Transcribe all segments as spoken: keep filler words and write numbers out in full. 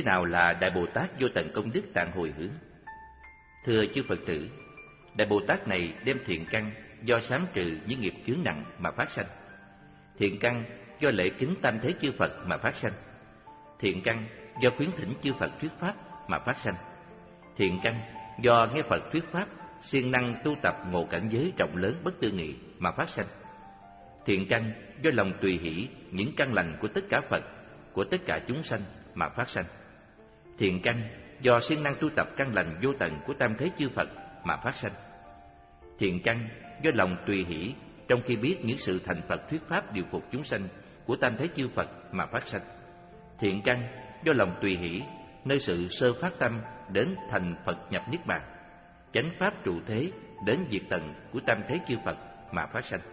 nào là Đại Bồ Tát Vô Tận Công Đức Tạng Hồi Hướng? Thưa chư Phật tử, Đại Bồ Tát này đem thiện căn do sám trừ những nghiệp chướng nặng mà phát sanh, thiện căn do lễ kính tam thế chư Phật mà phát sanh, thiện căn do khuyến thỉnh chư Phật thuyết pháp mà phát sanh, thiện căn do nghe Phật thuyết pháp siêng năng tu tập ngộ cảnh giới rộng lớn bất tư nghị mà phát sanh, thiện căn do lòng tùy hỷ những căn lành của tất cả Phật, của tất cả chúng sanh mà phát sanh, thiện căn do siêng năng tu tập căn lành vô tận của tam thế chư Phật mà phát sanh, thiện căn do lòng tùy hỷ trong khi biết những sự thành Phật thuyết pháp điều phục chúng sanh của tam thế chư Phật mà phát sanh, thiện căn do lòng tùy hỷ nơi sự sơ phát tâm đến thành Phật nhập niết bàn, chánh pháp trụ thế đến diệt tận của tam thế chư Phật mà phát sanh.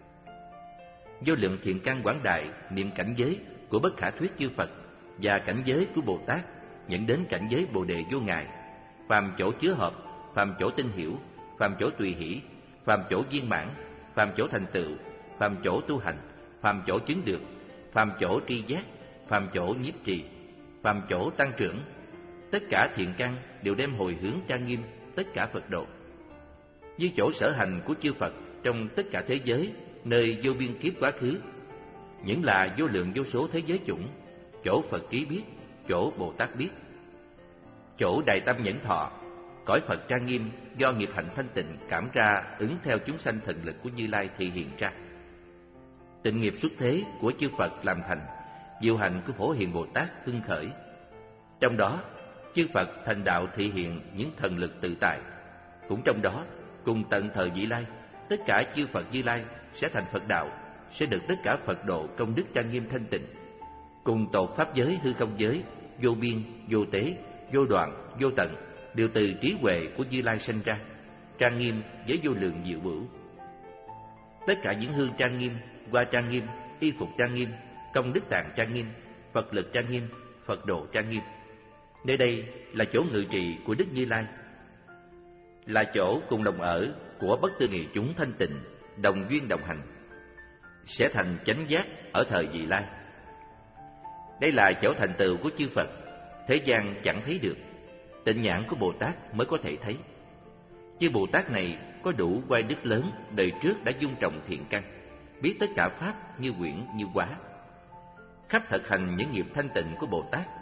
Vô lượng thiện căn quảng đại niệm cảnh giới của bất khả thuyết chư Phật và cảnh giới của Bồ Tát dẫn đến cảnh giới Bồ đề vô ngại, phàm chỗ chứa hợp, phàm chỗ tinh hiểu, phàm chỗ tùy hỷ, phàm chỗ viên mãn, phàm chỗ thành tựu, phàm chỗ tu hành, phàm chỗ chứng được, phàm chỗ tri giác, phàm chỗ nhiếp trì, phàm chỗ tăng trưởng. Tất cả thiện căn đều đem hồi hướng trang nghiêm tất cả Phật độ. Như chỗ sở hành của chư Phật trong tất cả thế giới, nơi vô biên kiếp quá khứ, những là vô lượng vô số thế giới chủng, chỗ Phật trí biết, chỗ Bồ Tát biết, chỗ Đại Tâm Nhẫn Thọ, cõi Phật trang nghiêm do nghiệp hạnh thanh tịnh cảm ra ứng theo chúng sanh thần lực của Như Lai thị hiện ra. Tịnh nghiệp xuất thế của chư Phật làm thành, diệu hạnh của Phổ Hiền Bồ Tát hưng khởi. Trong đó, chư Phật thành đạo thị hiện những thần lực tự tại. Cũng trong đó, cùng tận thời vị lai, tất cả chư Phật Như Lai sẽ thành Phật đạo, sẽ được tất cả Phật độ công đức trang nghiêm thanh tịnh. Cùng tột pháp giới hư không giới, vô biên, vô tế, vô đoạn, vô tận, đều từ trí huệ của Như Lai sinh ra, trang nghiêm với vô lượng diệu bửu. Tất cả những hương trang nghiêm, hoa trang nghiêm, y phục trang nghiêm, công đức tạng trang nghiêm, Phật lực trang nghiêm, Phật độ trang nghiêm. Nơi đây là chỗ ngự trị của Đức Như Lai, là chỗ cùng đồng ở của bất tư nghị chúng thanh tịnh, đồng duyên đồng hành, sẽ thành chánh giác ở thời vị lai. Đây là chỗ thành tựu của chư Phật, thế gian chẳng thấy được, tịnh nhãn của Bồ Tát mới có thể thấy. Chư Bồ Tát này có đủ oai đức lớn, đời trước đã dung trồng thiện căn, biết tất cả pháp như quyển như hóa, khắp thực hành những nghiệp thanh tịnh của Bồ Tát,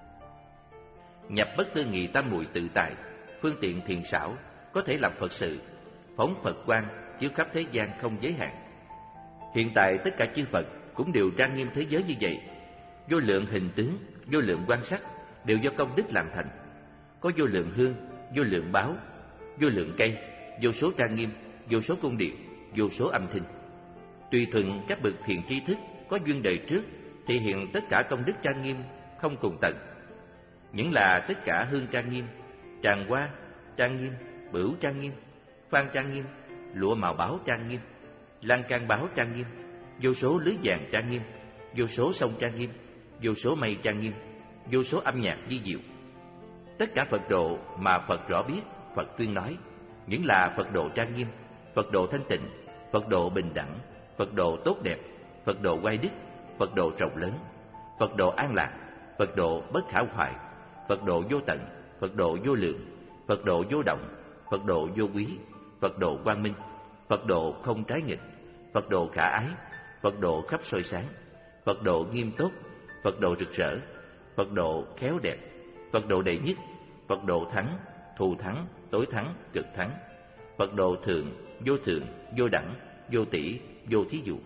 nhập bất tư nghị tam muội tự tại, phương tiện thiện xảo, có thể làm Phật sự, phóng Phật quang chiếu khắp thế gian không giới hạn. Hiện tại tất cả chư Phật cũng đều trang nghiêm thế giới như vậy, vô lượng hình tướng, vô lượng quan sắc đều do công đức làm thành, có vô lượng hương, vô lượng báo, vô lượng cây, vô số trang nghiêm, vô số cung điện, vô số âm thanh. Tùy thuận các bậc thiện tri thức có duyên đời trước thể hiện tất cả công đức trang nghiêm không cùng tận. Những là tất cả hương trang nghiêm, tràng hoa trang nghiêm, bửu trang nghiêm, phan trang nghiêm, lụa màu báo trang nghiêm, lan can báo trang nghiêm, vô số lưới vàng trang nghiêm, vô số sông trang nghiêm, vô số mây trang nghiêm, vô số âm nhạc vi diệu. Tất cả Phật độ mà Phật rõ biết, Phật tuyên nói, những là Phật độ trang nghiêm, Phật độ thanh tịnh, Phật độ bình đẳng, Phật độ tốt đẹp, Phật độ oai đức, Phật độ rộng lớn, Phật độ an lạc, Phật độ bất khả hoại, Phật độ vô tận, Phật độ vô lượng, Phật độ vô động, Phật độ vô quý, Phật độ quang minh, Phật độ không trái nghịch, Phật độ khả ái, Phật độ khắp soi sáng, Phật độ nghiêm tốt, Phật độ rực rỡ, Phật độ khéo đẹp, Phật độ đệ nhất, Phật độ thắng, thù thắng, tối thắng, cực thắng, Phật độ thượng, vô thượng, vô đẳng, vô tỷ, vô thí dụ.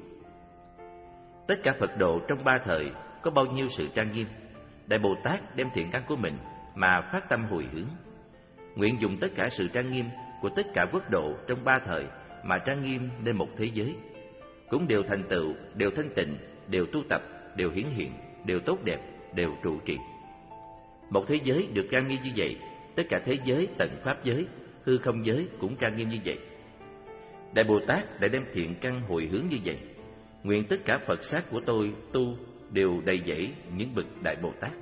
Tất cả Phật độ trong ba thời có bao nhiêu sự trang nghiêm, Đại Bồ Tát đem thiện căn của mình mà phát tâm hồi hướng, nguyện dùng tất cả sự trang nghiêm của tất cả quốc độ trong ba thời mà trang nghiêm nên một thế giới, cũng đều thành tựu, đều thanh tịnh, đều tu tập, đều hiển hiện, đều tốt đẹp, đều trụ trì. Một thế giới được trang nghiêm như vậy, tất cả thế giới tận pháp giới, hư không giới cũng trang nghiêm như vậy. Đại Bồ Tát đã đem thiện căn hồi hướng như vậy, nguyện tất cả Phật sát của tôi tu đều đầy dẫy những bậc Đại Bồ Tát.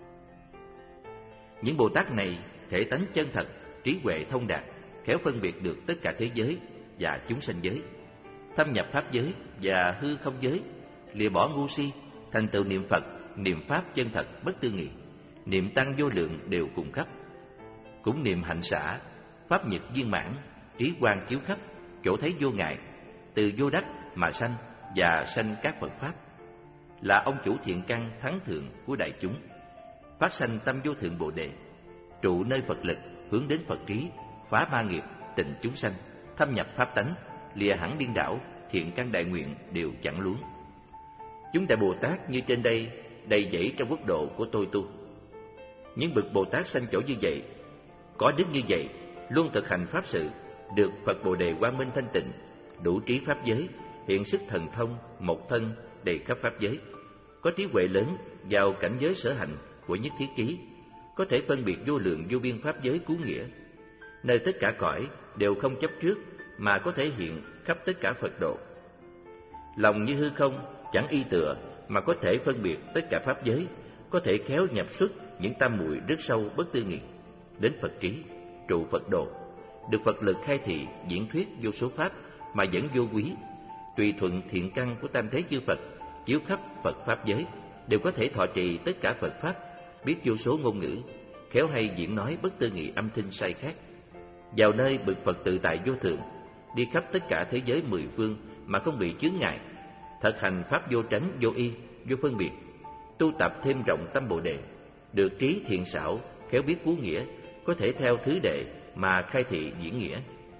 Những Bồ Tát này thể tánh chân thật, trí huệ thông đạt, khéo phân biệt được tất cả thế giới và chúng sanh giới, thâm nhập pháp giới và hư không giới, lìa bỏ ngu si, thành tựu niệm Phật, niệm pháp chân thật bất tư nghị, niệm tăng vô lượng đều cùng khắp. Cũng niệm hạnh xả, pháp nhật viên mãn, trí quang chiếu khắp, chỗ thấy vô ngại, từ vô đắc mà sanh và sanh các Phật pháp, là ông chủ thiện căn thắng thượng của đại chúng, phát sanh tâm vô thượng Bồ đề, trụ nơi Phật lực, hướng đến Phật trí, phá ma nghiệp, tịnh chúng sanh, thâm nhập pháp tánh, lìa hẳn điên đảo, thiện căn đại nguyện đều chẳng luống. Chúng đại Bồ Tát như trên đây đầy dẫy trong quốc độ của tôi tu. Những bậc Bồ Tát sanh chỗ như vậy, có đức như vậy, luôn thực hành pháp sự, được Phật Bồ đề quang minh thanh tịnh, đủ trí pháp giới, hiện sức thần thông, một thân đầy khắp pháp giới, có trí huệ lớn vào cảnh giới sở hành của nhất thiết trí, có thể phân biệt vô lượng vô biên pháp giới cứu nghĩa, nơi tất cả cõi đều không chấp trước mà có thể hiện khắp tất cả Phật độ. Lòng như hư không, chẳng y tựa mà có thể phân biệt tất cả pháp giới, có thể khéo nhập xuất những tam muội rất sâu bất tư nghị, đến Phật trí, trụ Phật độ, được Phật lực khai thị diễn thuyết vô số pháp mà vẫn vô quý, tùy thuận thiện căn của tam thế chư Phật chiếu khắp Phật pháp giới, đều có thể thọ trì tất cả Phật pháp, biết vô số ngôn ngữ, khéo hay diễn nói bất tư nghị âm thanh sai khác, vào nơi bậc Phật tự tại vô thượng, đi khắp tất cả thế giới mười phương mà không bị chướng ngại, thực hành pháp vô tránh, vô y, vô phân biệt, tu tập thêm rộng tâm Bồ đề, được trí thiện xảo, khéo biết cứu nghĩa, có thể theo thứ đệ mà khai thị diễn nghĩa.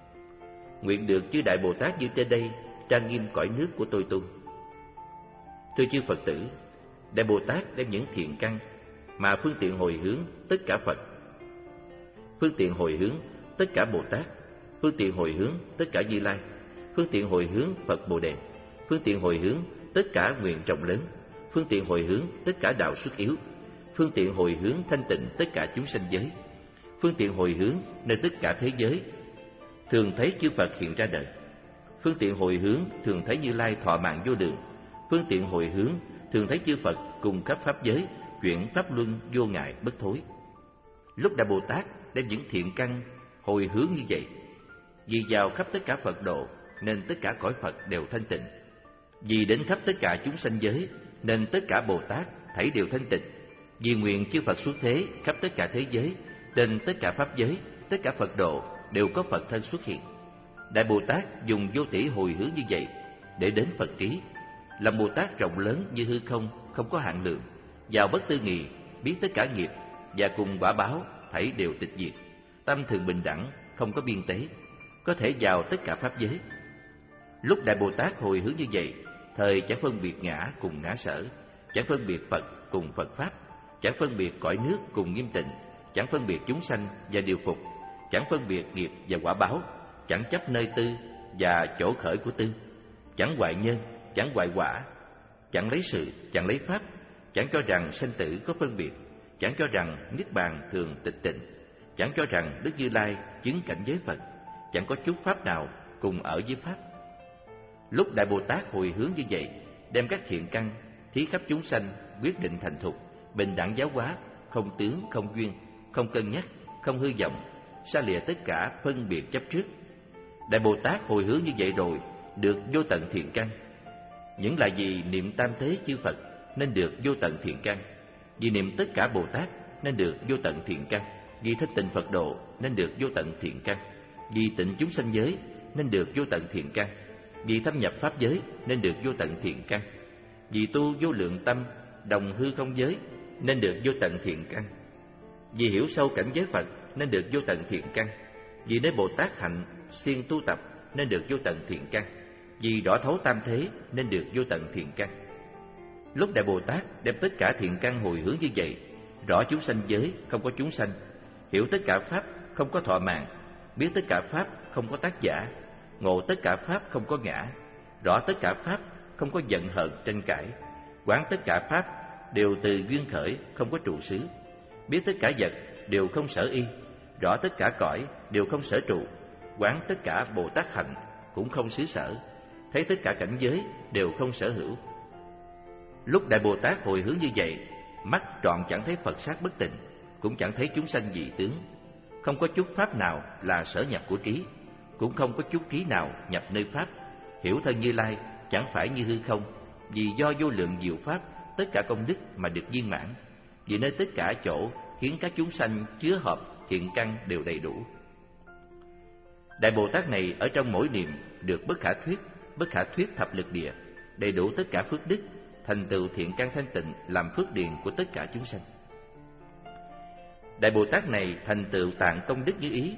Nguyện được chư đại Bồ Tát như trên đây trang nghiêm cõi nước của tôi tu. Thưa chư Phật tử, đại Bồ Tát đem những thiện căn mà phương tiện hồi hướng tất cả Phật, phương tiện hồi hướng tất cả Bồ Tát, phương tiện hồi hướng tất cả Như Lai, phương tiện hồi hướng Phật Bồ đề, phương tiện hồi hướng tất cả nguyện rộng lớn, phương tiện hồi hướng tất cả đạo xuất yếu, phương tiện hồi hướng thanh tịnh tất cả chúng sanh giới, phương tiện hồi hướng nơi tất cả thế giới thường thấy chư Phật hiện ra đời, phương tiện hồi hướng thường thấy Như Lai thọ mạng vô lượng, phương tiện hồi hướng thường thấy chư Phật cùng khắp pháp giới chuyển pháp luân vô ngại bất thối. Lúc đại Bồ Tát đem những thiện căn hồi hướng như vậy, vì vào khắp tất cả Phật độ nên tất cả cõi Phật đều thanh tịnh, vì đến khắp tất cả chúng sanh giới nên tất cả Bồ Tát thảy đều thanh tịnh, vì nguyện chư Phật xuất thế khắp tất cả thế giới nên tất cả pháp giới, tất cả Phật độ đều có Phật thân xuất hiện. Đại Bồ Tát dùng vô tỷ hồi hướng như vậy để đến Phật trí, làm Bồ Tát rộng lớn như hư không, không có hạn lượng, vào bất tư nghị, biết tất cả nghiệp và cùng quả báo thảy đều tịch diệt, tâm thường bình đẳng, không có biên tế, có thể vào tất cả pháp giới. Lúc đại Bồ Tát hồi hướng như vậy, thời chẳng phân biệt ngã cùng ngã sở, chẳng phân biệt Phật cùng Phật pháp, chẳng phân biệt cõi nước cùng nghiêm tịnh, chẳng phân biệt chúng sanh và điều phục, chẳng phân biệt nghiệp và quả báo, chẳng chấp nơi tư và chỗ khởi của tư, chẳng hoại nhân, chẳng hoại quả, chẳng lấy sự, chẳng lấy pháp, chẳng cho rằng sanh tử có phân biệt, chẳng cho rằng niết bàn thường tịch tịnh, chẳng cho rằng Đức Như Lai chứng cảnh giới Phật, chẳng có chút pháp nào cùng ở với pháp. Lúc đại Bồ Tát hồi hướng như vậy, đem các thiện căn thí khắp chúng sanh, quyết định thành thục, bình đẳng giáo hóa, không tướng, không duyên, không cân nhắc, không hư vọng, xa lìa tất cả phân biệt chấp trước. Đại Bồ Tát hồi hướng như vậy rồi, được vô tận thiện căn. Những là vì niệm tam thế chư Phật nên được vô tận thiện căn, vì niệm tất cả Bồ Tát nên được vô tận thiện căn, vì thanh tịnh Phật độ nên được vô tận thiện căn, vì tịnh chúng sanh giới nên được vô tận thiện căn, vì thâm nhập pháp giới nên được vô tận thiện căn, vì tu vô lượng tâm đồng hư không giới nên được vô tận thiện căn, vì hiểu sâu cảnh giới Phật nên được vô tận thiện căn, vì nơi Bồ Tát hạnh siêng tu tập nên được vô tận thiện căn, vì rõ thấu tam thế nên được vô tận thiện căn. Lúc đại Bồ Tát đem tất cả thiện căn hồi hướng như vậy, rõ chúng sanh giới không có chúng sanh, hiểu tất cả pháp không có thọ mạng, biết tất cả pháp không có tác giả, ngộ tất cả pháp không có ngã, rõ tất cả pháp không có giận hờn tranh cãi, quán tất cả pháp đều từ duyên khởi không có trụ xứ, biết tất cả vật đều không sở y, rõ tất cả cõi đều không sở trụ, quán tất cả Bồ Tát hạnh cũng không xứ sở, thấy tất cả cảnh giới đều không sở hữu. Lúc đại Bồ Tát hồi hướng như vậy, mắt trọn chẳng thấy Phật sát bất tịnh, cũng chẳng thấy chúng sanh dị tướng, không có chút pháp nào là sở nhập của trí, cũng không có chút trí nào nhập nơi pháp, hiểu thân Như Lai chẳng phải như hư không, vì do vô lượng diệu pháp tất cả công đức mà được viên mãn, vì nơi tất cả chỗ khiến các chúng sanh chứa hợp thiện căn đều đầy đủ. Đại Bồ Tát này ở trong mỗi niệm được bất khả thuyết, bất khả thuyết thập lực địa, đầy đủ tất cả phước đức, thành tựu thiện căn thanh tịnh làm phước điền của tất cả chúng sanh. Đại Bồ Tát này thành tựu tạng công đức như ý,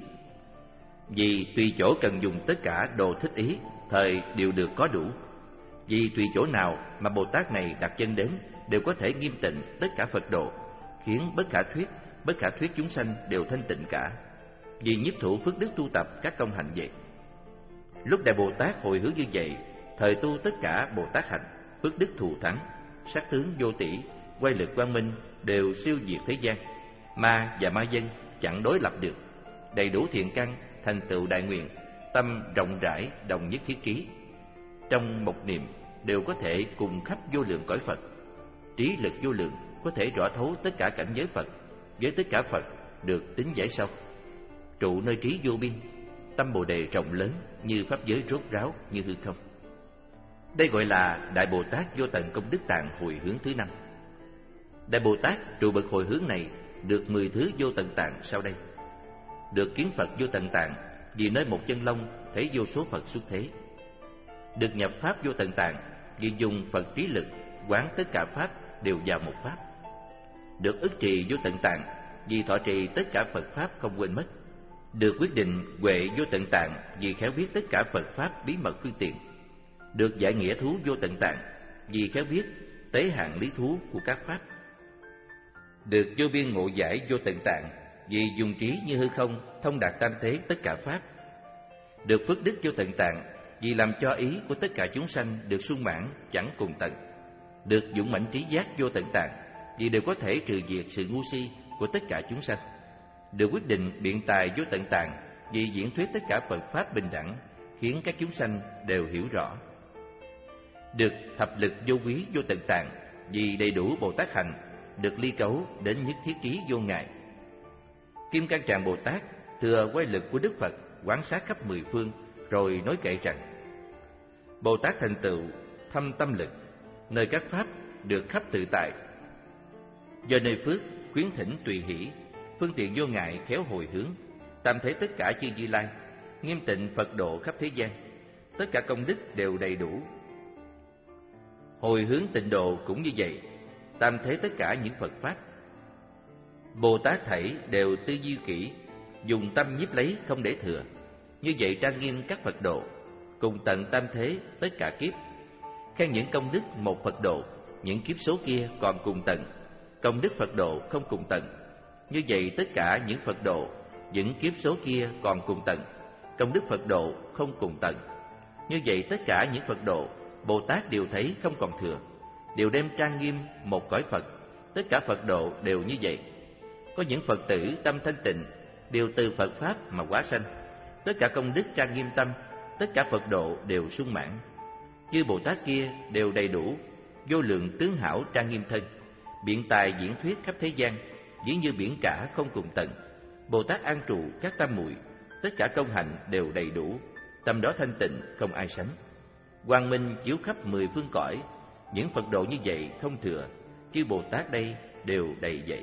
vì tùy chỗ cần dùng tất cả đồ thích ý, thời đều được có đủ. Vì tùy chỗ nào mà Bồ Tát này đặt chân đến đều có thể nghiêm tịnh tất cả Phật độ, khiến bất khả thuyết, bất khả thuyết chúng sanh đều thanh tịnh cả. Vì nhiếp thủ phước đức tu tập các công hạnh vậy. Lúc Đại Bồ Tát hồi hướng như vậy, thời tu tất cả Bồ Tát hạnh, phước đức thù thắng, sắc tướng vô tỷ, quay lực quang minh đều siêu diệt thế gian, ma và ma dân chẳng đối lập được, đầy đủ thiện căn, thành tựu đại nguyện, tâm rộng rãi đồng nhất thiết trí. Trong một niệm đều có thể cùng khắp vô lượng cõi Phật, trí lực vô lượng có thể rõ thấu tất cả cảnh giới Phật, với tất cả Phật được tính giải sâu, trụ nơi trí vô biên, tâm Bồ đề rộng lớn như pháp giới rốt ráo như hư không. Đây gọi là Đại Bồ Tát vô tận công đức tạng hồi hướng thứ năm. Đại Bồ Tát trụ bậc hồi hướng này được mười thứ vô tận tạng sau đây. Được kiến Phật vô tận tạng, vì nơi một chân lông thấy vô số Phật xuất thế. Được nhập pháp vô tận tạng, vì dùng Phật trí lực quán tất cả pháp đều vào một pháp. Được ức trì vô tận tạng, vì thọ trì tất cả Phật pháp không quên mất. Được quyết định huệ vô tận tạng, vì khéo biết tất cả Phật pháp bí mật phương tiện. Được giải nghĩa thú vô tận tạng, vì khéo biết tế hạn lý thú của các pháp. Được vô biên ngộ giải vô tận tạng, vì dùng trí như hư không thông đạt tam thế tất cả pháp. Được phước đức vô tận tạng, vì làm cho ý của tất cả chúng sanh được sung mãn chẳng cùng tận. Được dũng mãnh trí giác vô tận tạng, vì đều có thể trừ diệt sự ngu si của tất cả chúng sanh. Được quyết định biện tài vô tận tạng, vì diễn thuyết tất cả Phật pháp bình đẳng, khiến các chúng sanh đều hiểu rõ. Được thập lực vô quý vô tận tạng, vì đầy đủ Bồ Tát hạnh, được ly cấu đến nhất thiết trí vô ngại. Kim Cang Tràng Bồ Tát thừa quay lực của Đức Phật quán sát khắp mười phương, rồi nói kệ rằng: Bồ Tát thành tựu thâm tâm lực, nơi các pháp được khắp tự tại. Do nơi phước khuyến thỉnh tùy hỷ, phương tiện vô ngại khéo hồi hướng, tam thế tất cả chư Như Lai, nghiêm tịnh Phật độ khắp thế gian, tất cả công đức đều đầy đủ. Hồi hướng tịnh độ cũng như vậy, tam thế tất cả những Phật pháp. Bồ Tát thảy đều tư duy kỹ, dùng tâm nhiếp lấy không để thừa. Như vậy trang nghiêm các Phật độ, cùng tận tam thế tất cả kiếp. Khen những công đức một Phật độ, những kiếp số kia còn cùng tận, công đức Phật độ không cùng tận. Như vậy tất cả những Phật độ, những kiếp số kia còn cùng tận, công đức Phật độ không cùng tận. Như vậy tất cả những Phật độ, Bồ Tát đều thấy không còn thừa, đều đem trang nghiêm một cõi Phật. Tất cả Phật độ đều như vậy. Có những Phật tử tâm thanh tịnh, đều từ Phật pháp mà hóa sanh. Tất cả công đức trang nghiêm tâm, tất cả Phật độ đều sung mãn. Chư Bồ Tát kia đều đầy đủ, vô lượng tướng hảo trang nghiêm thân, biện tài diễn thuyết khắp thế gian, dĩ như biển cả không cùng tận. Bồ Tát an trụ các tam muội, tất cả công hạnh đều đầy đủ, tâm đó thanh tịnh không ai sánh. Quang minh chiếu khắp mười phương cõi, những Phật độ như vậy không thừa, chư Bồ Tát đây đều đầy dẫy.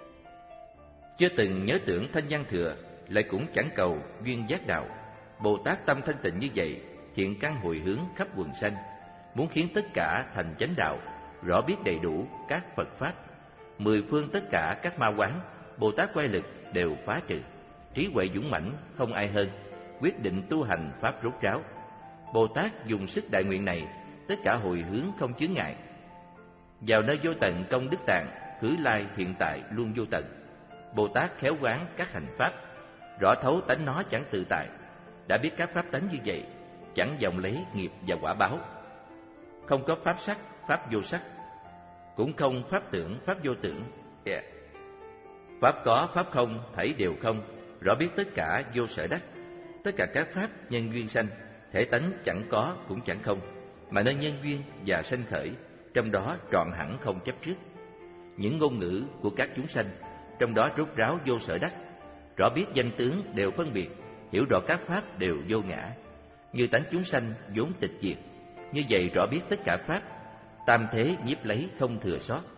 Chưa từng nhớ tưởng thanh văn thừa, lại cũng chẳng cầu duyên giác đạo. Bồ Tát tâm thanh tịnh như vậy, thiện căn hồi hướng khắp quần sanh, muốn khiến tất cả thành chánh đạo, rõ biết đầy đủ các Phật pháp. Mười phương tất cả các ma quán, Bồ Tát quay lực đều phá trừ. Trí huệ dũng mãnh không ai hơn, quyết định tu hành pháp rốt ráo. Bồ Tát dùng sức đại nguyện này, tất cả hồi hướng không chướng ngại. Vào nơi vô tận công đức tạng, khứ lai hiện tại luôn vô tận. Bồ Tát khéo quán các hành pháp, rõ thấu tánh nó chẳng tự tại. Đã biết các pháp tánh như vậy, chẳng vọng lấy nghiệp và quả báo. Không có pháp sắc, pháp vô sắc, cũng không pháp tưởng, pháp vô tưởng. Yeah. Pháp có, pháp không, thảy đều không, rõ biết tất cả vô sở đắc. Tất cả các pháp nhân duyên sanh, thể tánh chẳng có cũng chẳng không, mà nơi nhân duyên và sanh khởi, trong đó trọn hẳn không chấp trước. Những ngôn ngữ của các chúng sanh, trong đó rốt ráo vô sở đắc. Rõ biết danh tướng đều phân biệt, hiểu rõ các pháp đều vô ngã. Như tánh chúng sanh vốn tịch diệt, như vậy rõ biết tất cả pháp, tam thế nhiếp lấy không thừa sót.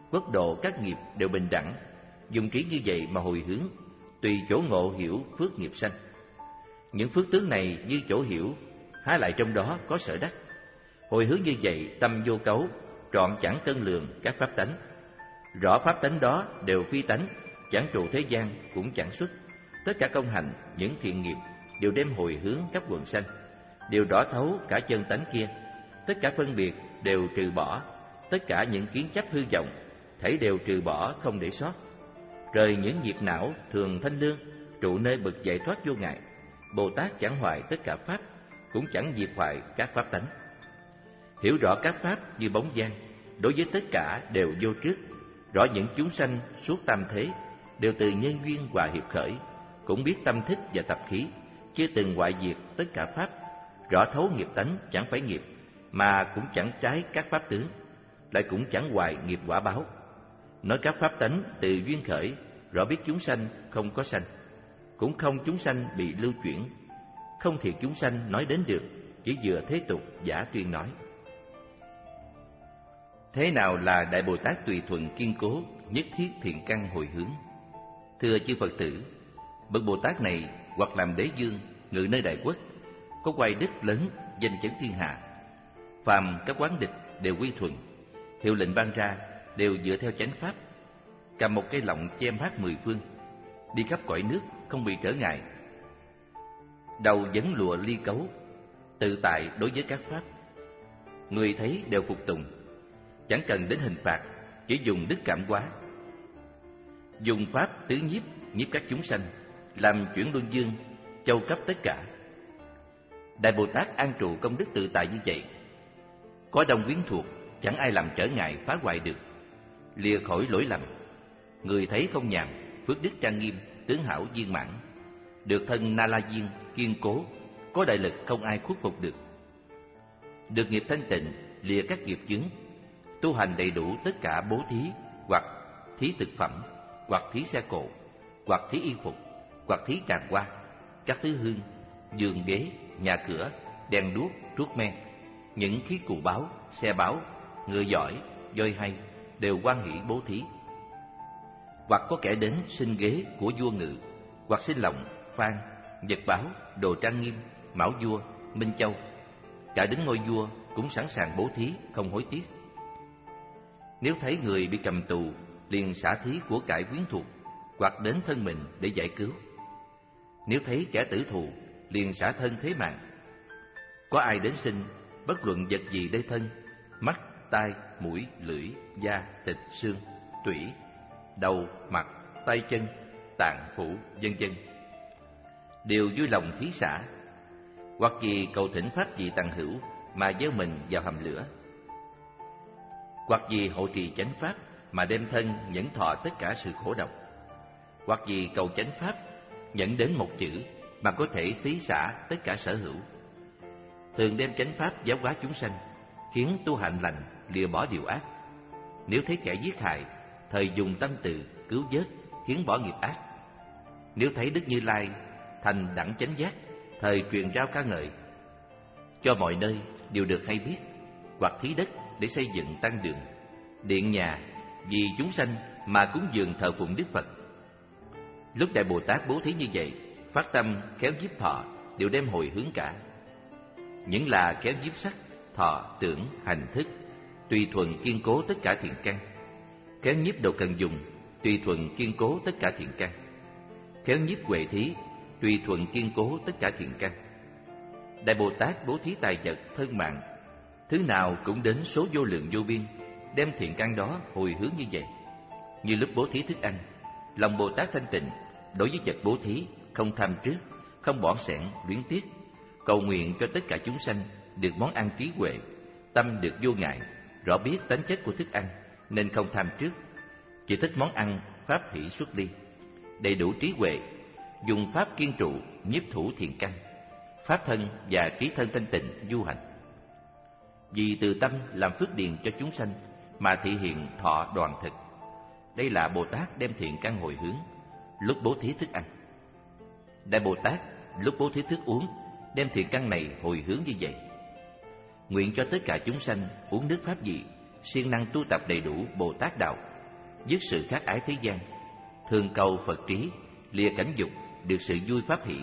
quốc độ các nghiệp đều bình đẳng, dùng trí như vậy mà hồi hướng, tùy chỗ ngộ hiểu phước nghiệp sanh. Những phước tướng này như chỗ hiểu, há lại trong đó có sở đắc. Hồi hướng như vậy tâm vô cấu, trọn chẳng cân lường các pháp tánh. Rõ pháp tánh đó đều phi tánh, chẳng trụ thế gian cũng chẳng xuất. Tất cả công hành, những thiện nghiệp đều đem hồi hướng các quần sanh, đều rõ thấu cả chân tánh kia. Tất cả phân biệt đều trừ bỏ, tất cả những kiến chấp hư vọng thảy đều trừ bỏ không để sót. Rời những nghiệp não thường thanh lương, trụ nơi bậc giải thoát vô ngại. Bồ Tát chẳng hoại tất cả pháp, cũng chẳng diệt hoại các pháp tánh. Hiểu rõ các pháp như bóng giang, đối với tất cả đều vô trước. Rõ những chúng sanh suốt tam thế đều từ nhân duyên hòa hiệp khởi, cũng biết tâm thích và tập khí, chưa từng hoại diệt tất cả pháp. Rõ thấu nghiệp tánh chẳng phải nghiệp, mà cũng chẳng trái các pháp tướng, lại cũng chẳng hoại nghiệp quả báo. Nói các pháp tánh từ duyên khởi, rõ biết chúng sanh không có sanh, cũng không chúng sanh bị lưu chuyển, không thiệt chúng sanh nói đến được, chỉ vừa thế tục giả tuyên nói. Thế nào là Đại Bồ Tát tùy thuận kiên cố, nhất thiết thiện căn hồi hướng? Thưa chư Phật tử, bậc Bồ Tát này hoặc làm đế dương, ngự nơi đại quốc, có quay đức lớn, danh chấn thiên hạ. Phàm các quán địch đều quy thuận, hiệu lệnh ban ra đều dựa theo chánh pháp. Cầm một cây lọng che mát mười phương, đi khắp cõi nước không bị trở ngại. Đầu vấn lụa ly cấu, tự tại đối với các pháp. Người thấy đều phục tùng, chẳng cần đến hình phạt, chỉ dùng đức cảm hóa. Dùng pháp tứ nhiếp, nhiếp các chúng sanh, làm chuyển luân dương, châu cấp tất cả. Đại Bồ Tát an trụ công đức tự tại như vậy, có đông quyến thuộc, chẳng ai làm trở ngại phá hoại được. Lìa khỏi lỗi lầm, người thấy không nhàm, phước đức trang nghiêm, tướng hảo viên mãn. Được thân Na La Diên kiên cố, có đại lực không ai khuất phục được. Được nghiệp thanh tịnh, lìa các nghiệp chướng, tu hành đầy đủ tất cả bố thí, hoặc thí thực phẩm, hoặc thí xe cộ, hoặc thí y phục, hoặc thí tràng hoa, các thứ hương, giường ghế, nhà cửa, đèn đuốc, thuốc men, những khí cụ báo, xe báo, ngựa giỏi, voi hay đều hoan hỷ bố thí. Hoặc có kẻ đến xin ghế của vua ngự, hoặc xin lọng, phan, vật báo, đồ trang nghiêm, mão vua, minh châu, cả đến ngôi vua cũng sẵn sàng bố thí không hối tiếc. Nếu thấy người bị cầm tù, liền xả thí của cải quyến thuộc, hoặc đến thân mình để giải cứu. Nếu thấy kẻ tử thù, liền xả thân thế mạng. Có ai đến xin, bất luận vật gì nơi thân, mắt, tai, mũi, lưỡi, da, thịt, xương, tủy, đầu, mặt, tay chân, tạng phủ, vân vân, đều vui lòng thí xả. Hoặc vì cầu thỉnh pháp vị tằng hữu mà gieo mình vào hầm lửa, hoặc vì hộ trì chánh pháp mà đem thân nhẫn thọ tất cả sự khổ độc, hoặc vì cầu chánh pháp nhận đến một chữ mà có thể xí xả tất cả sở hữu. Thường đem chánh pháp giáo hóa chúng sanh, khiến tu hạnh lành, lìa bỏ điều ác. Nếu thấy kẻ giết hại, thời dùng tâm từ cứu vớt, khiến bỏ nghiệp ác. Nếu thấy Đức Như Lai thành đẳng chánh giác, thời truyền rao ca ngợi, cho mọi nơi đều được hay biết. Hoặc thí đất để xây dựng tăng đường, điện nhà, vì chúng sanh mà cúng dường thờ phụng Đức Phật. Lúc Đại Bồ Tát bố thí như vậy, phát tâm khéo nhiếp thọ đều đem hồi hướng cả. Những là khéo nhiếp sắc, thọ, tưởng, hành, thức, tùy thuận kiên cố tất cả thiện căn. Khéo nhiếp đồ cần dùng, tùy thuận kiên cố tất cả thiện căn. Khéo nhiếp huệ thí, tùy thuận kiên cố tất cả thiện căn. Đại Bồ Tát bố thí tài vật, thân mạng, thứ nào cũng đến số vô lượng vô biên, đem thiện căn đó hồi hướng như vậy. Như lúc bố thí thức ăn, lòng Bồ Tát thanh tịnh, đối với vật bố thí không tham trước, không bỏ xẻn, luyến tiếc, cầu nguyện cho tất cả chúng sanh được món ăn trí huệ, tâm được vô ngại, rõ biết tánh chất của thức ăn nên không tham trước, chỉ thích món ăn pháp hỷ xuất ly, đầy đủ trí huệ, dùng pháp kiên trụ nhiếp thủ thiện căn, pháp thân và trí thân thanh tịnh du hành. Vì từ tâm làm phước điền cho chúng sanh mà thị hiện thọ đoàn thực. Đây là Bồ Tát đem thiện căn hồi hướng lúc bố thí thức ăn. Đại Bồ Tát lúc bố thí thức uống đem thiện căn này hồi hướng như vậy. Nguyện cho tất cả chúng sanh uống nước pháp vị, siêng năng tu tập đầy đủ Bồ Tát đạo, dứt sự khát ái thế gian, thường cầu Phật trí, lìa cảnh dục, được sự vui pháp hỷ.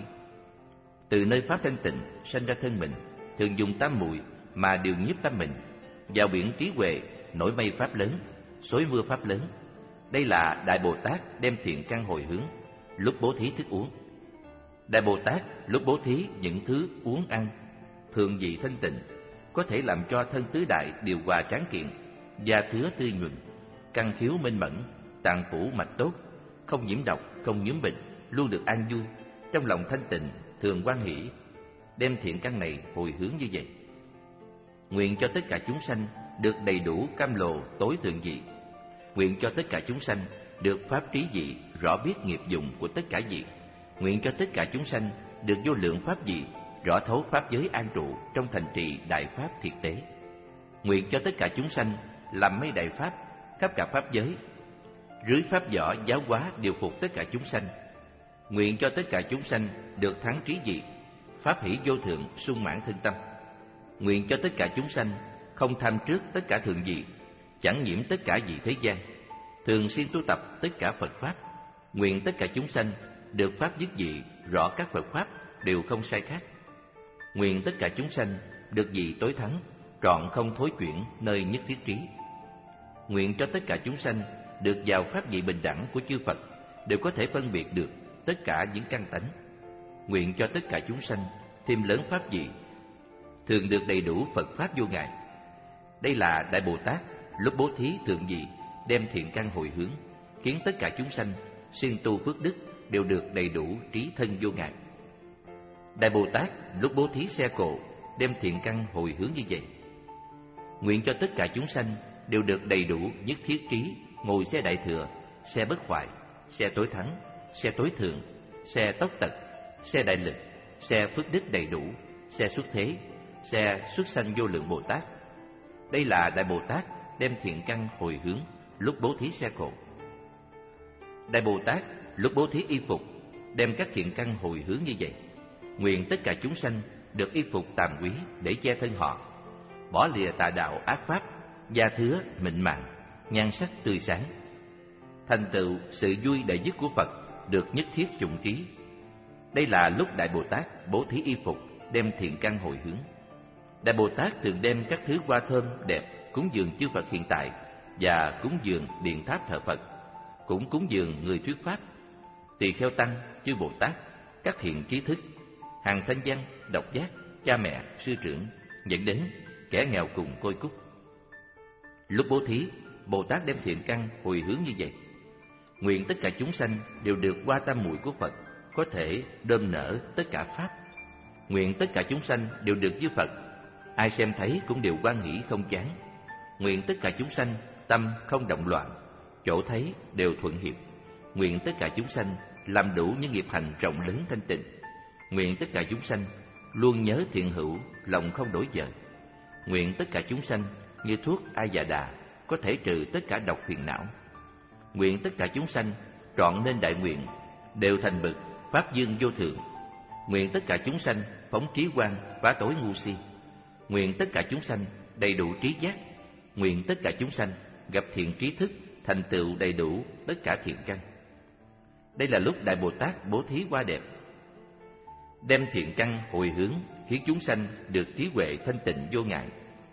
Từ nơi pháp thanh tịnh sanh ra thân mình, thường dùng tam muội mà điều nhiếp tâm mình. Vào biển trí huệ nổi mây pháp lớn, xối mưa pháp lớn. Đây là Đại Bồ Tát đem thiện căn hồi hướng lúc bố thí thức uống. Đại Bồ Tát lúc bố thí những thứ uống ăn thường vị thanh tịnh, có thể làm cho thân tứ đại điều hòa tráng kiện, da thứa tươi nhuận, căn khiếu minh mẫn, tạng phủ mạch tốt, không nhiễm độc, không nhiễm bệnh, luôn được an vui, trong lòng thanh tịnh, thường hoan hỷ. Đem thiện căn này hồi hướng như vậy. Nguyện cho tất cả chúng sanh được đầy đủ cam lồ tối thượng vị. Nguyện cho tất cả chúng sanh được pháp trí vị, rõ biết nghiệp dụng của tất cả vị. Nguyện cho tất cả chúng sanh được vô lượng pháp vị, rõ thấu pháp giới an trụ trong thành trì đại pháp thiệt tế. Nguyện cho tất cả chúng sanh làm mấy đại pháp khắp cả pháp giới, rưới pháp võ giáo hóa điều phục tất cả chúng sanh. Nguyện cho tất cả chúng sanh được thắng trí vị, pháp hỷ vô thượng sung mãn thân tâm. Nguyện cho tất cả chúng sanh không tham trước tất cả thượng vị, chẳng nhiễm tất cả vị thế gian, thường xuyên tu tập tất cả Phật pháp. Nguyện tất cả chúng sanh được pháp dứt vị, rõ các Phật pháp đều không sai khác. Nguyện tất cả chúng sanh được vị tối thắng, trọn không thối chuyển nơi nhất thiết trí. Nguyện cho tất cả chúng sanh được vào pháp vị bình đẳng của chư Phật, đều có thể phân biệt được tất cả những căn tánh. Nguyện cho tất cả chúng sanh thêm lớn pháp vị, thường được đầy đủ Phật pháp vô ngại. Đây là Đại Bồ Tát lúc bố thí thượng vị đem thiện căn hồi hướng, khiến tất cả chúng sanh siêng tu phước đức đều được đầy đủ trí thân vô ngại. Đại Bồ Tát lúc bố thí xe cộ đem thiện căn hồi hướng như vậy. Nguyện cho tất cả chúng sanh đều được đầy đủ nhất thiết trí, ngồi xe đại thừa, xe bất hoại, xe tối thắng, xe tối thượng, xe tốc tật, xe đại lực, xe phước đức đầy đủ, xe xuất thế, xe xuất sanh vô lượng Bồ Tát. Đây là Đại Bồ Tát đem thiện căn hồi hướng lúc bố thí xe cộ. Đại Bồ Tát lúc bố thí y phục đem các thiện căn hồi hướng như vậy. Nguyện tất cả chúng sanh được y phục tàm quý để che thân họ, bỏ lìa tà đạo ác pháp, da thứa mịn màng, nhan sắc tươi sáng, thành tựu sự vui đại dứt của Phật, được nhất thiết dụng trí. Đây là lúc Đại Bồ Tát bố thí y phục đem thiện căn hồi hướng. Đại Bồ Tát thường đem các thứ hoa thơm đẹp cúng dường chư Phật hiện tại, và cúng dường điện tháp thờ Phật, cũng cúng dường người thuyết pháp, tỳ kheo tăng, chư Bồ Tát, các thiện trí thức, hàng thanh văn, độc giác, cha mẹ, sư trưởng, dẫn đến kẻ nghèo cùng côi cút. Lúc bố thí, Bồ Tát đem thiện căn hồi hướng như vậy. Nguyện tất cả chúng sanh đều được hoa tam muội của Phật, có thể đơm nở tất cả pháp. Nguyện tất cả chúng sanh đều được như Phật, ai xem thấy cũng đều hoan hỷ không chán. Nguyện tất cả chúng sanh tâm không động loạn, chỗ thấy đều thuận hiệp. Nguyện tất cả chúng sanh làm đủ những nghiệp hành rộng lớn thanh tịnh. Nguyện tất cả chúng sanh luôn nhớ thiện hữu, lòng không đổi dời. Nguyện tất cả chúng sanh như thuốc A Già Đà, có thể trừ tất cả độc phiền não. Nguyện tất cả chúng sanh trọn nên đại nguyện, đều thành bậc pháp dương vô thượng. Nguyện tất cả chúng sanh phóng trí quang, phá tối ngu si. Nguyện tất cả chúng sanh đầy đủ trí giác. Nguyện tất cả chúng sanh gặp thiện trí thức, thành tựu đầy đủ tất cả thiện căn. Đây là lúc Đại Bồ Tát bố thí hoa đẹp, đem thiện căn hồi hướng, khiến chúng sanh được trí huệ thanh tịnh vô ngại.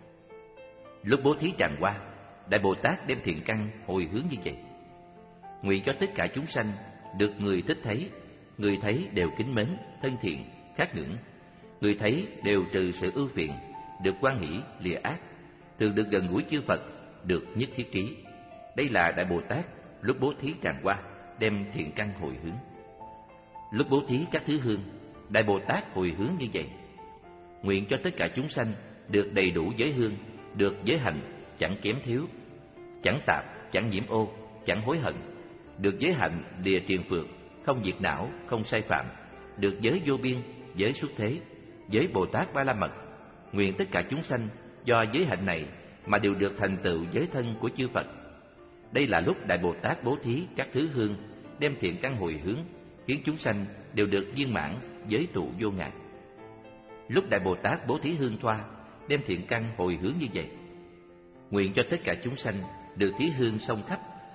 Lúc bố thí tràng hoa, Đại Bồ Tát đem thiện căn hồi hướng như vậy. Nguyện cho tất cả chúng sanh được người thích thấy, người thấy đều kính mến, thân thiện, khát ngưỡng. Người thấy đều trừ sự ưu phiền, được hoan hỷ, lìa ác, thường được gần gũi chư Phật, được nhất thiết trí. Đây là Đại Bồ Tát lúc bố thí tràng hoa, đem thiện căn hồi hướng. Lúc bố thí các thứ hương, Đại Bồ Tát hồi hướng như vậy. Nguyện cho tất cả chúng sanh được đầy đủ giới hương, được giới hạnh, chẳng kém thiếu, chẳng tạp, chẳng nhiễm ô, chẳng hối hận, được giới hạnh lìa triền phược, không diệt não, không sai phạm, được giới vô biên, giới xuất thế, giới Bồ Tát Ba La Mật. Nguyện tất cả chúng sanh do giới hạnh này mà đều được thành tựu giới thân của chư Phật. Đây là lúc Đại Bồ Tát bố thí các thứ hương, đem thiện căn hồi hướng, khiến chúng sanh đều được viên mãn giới tụ vô ngại. Lúc Đại Bồ Tát bố thí hương thoa, đem thiện căn hồi hướng như vậy. Nguyện cho tất cả chúng sanh được thí hương sông khắp,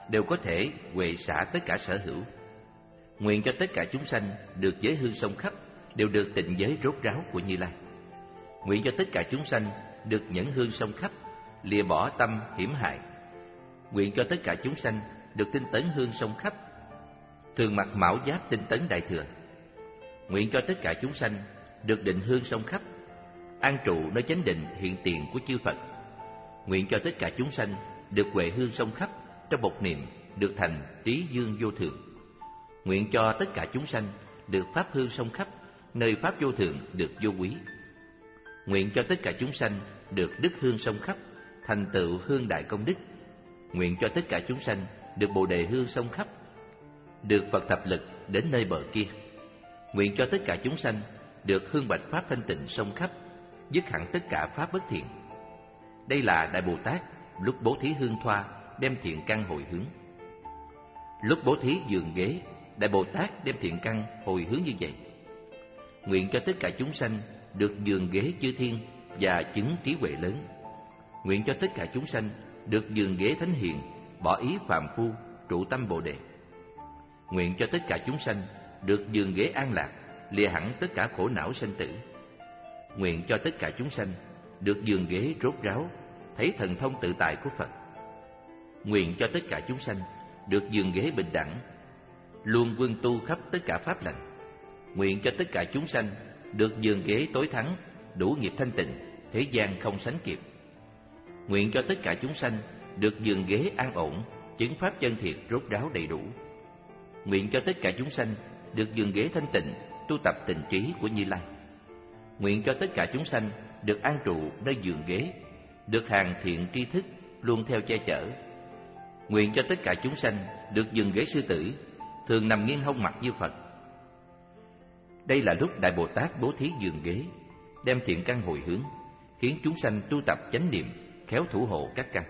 đều có thể huệ xả tất cả sở hữu. Nguyện cho tất cả chúng sanh được giới hương sông khắp, đều được tịnh giới rốt ráo của Như Lai. Nguyện cho tất cả chúng sanh được nhẫn hương sông khắp, lìa bỏ tâm hiểm hại. Nguyện cho tất cả chúng sanh được tinh tấn hương sông khắp, thường mặc mão giáp tinh tấn đại thừa. Nguyện cho tất cả chúng sanh được định hương sông khắp, an trụ nơi chánh định hiện tiền của chư Phật. Nguyện cho tất cả chúng sanh được huệ hương sông khắp, trong một niệm được thành trí dương vô thượng. Nguyện cho tất cả chúng sanh được pháp hương sông khắp, nơi pháp vô thượng được vô quý. Nguyện cho tất cả chúng sanh được đức hương sông khắp, thành tựu hương đại công đức. Nguyện cho tất cả chúng sanh được bồ đề hương sông khắp, được Phật thập lực đến nơi bờ kia. Nguyện cho tất cả chúng sanh được hương bạch pháp thanh tịnh sông khắp, dứt hẳn tất cả pháp bất thiện. Đây là Đại Bồ Tát lúc bố thí hương thoa đem thiện căn hồi hướng. Lúc bố thí giường ghế, Đại Bồ Tát đem thiện căn hồi hướng như vậy. Nguyện cho tất cả chúng sanh được giường ghế chư thiên và chứng trí huệ lớn. Nguyện cho tất cả chúng sanh được giường ghế thánh hiền, bỏ ý phàm phu, trụ tâm bồ đề. Nguyện cho tất cả chúng sanh được giường ghế an lạc, lìa hẳn tất cả khổ não sanh tử. Nguyện cho tất cả chúng sanh được giường ghế rốt ráo, thấy thần thông tự tại của Phật. Nguyện cho tất cả chúng sanh được giường ghế bình đẳng, luôn quân tu khắp tất cả pháp lành. Nguyện cho tất cả chúng sanh được giường ghế tối thắng, đủ nghiệp thanh tịnh, thế gian không sánh kịp. Nguyện cho tất cả chúng sanh được giường ghế an ổn, chứng pháp chân thiệt rốt ráo đầy đủ. Nguyện cho tất cả chúng sanh được giường ghế thanh tịnh, tu tập tịnh trí của Như Lai. Nguyện cho tất cả chúng sanh được an trụ nơi giường ghế, được hàng thiện tri thức luôn theo che chở. Nguyện cho tất cả chúng sanh được giường ghế sư tử, thường nằm nghiêng hông mặt như Phật. Đây là lúc Đại Bồ Tát bố thí giường ghế, đem thiện căn hồi hướng, khiến chúng sanh tu tập chánh niệm, khéo thủ hộ các căn.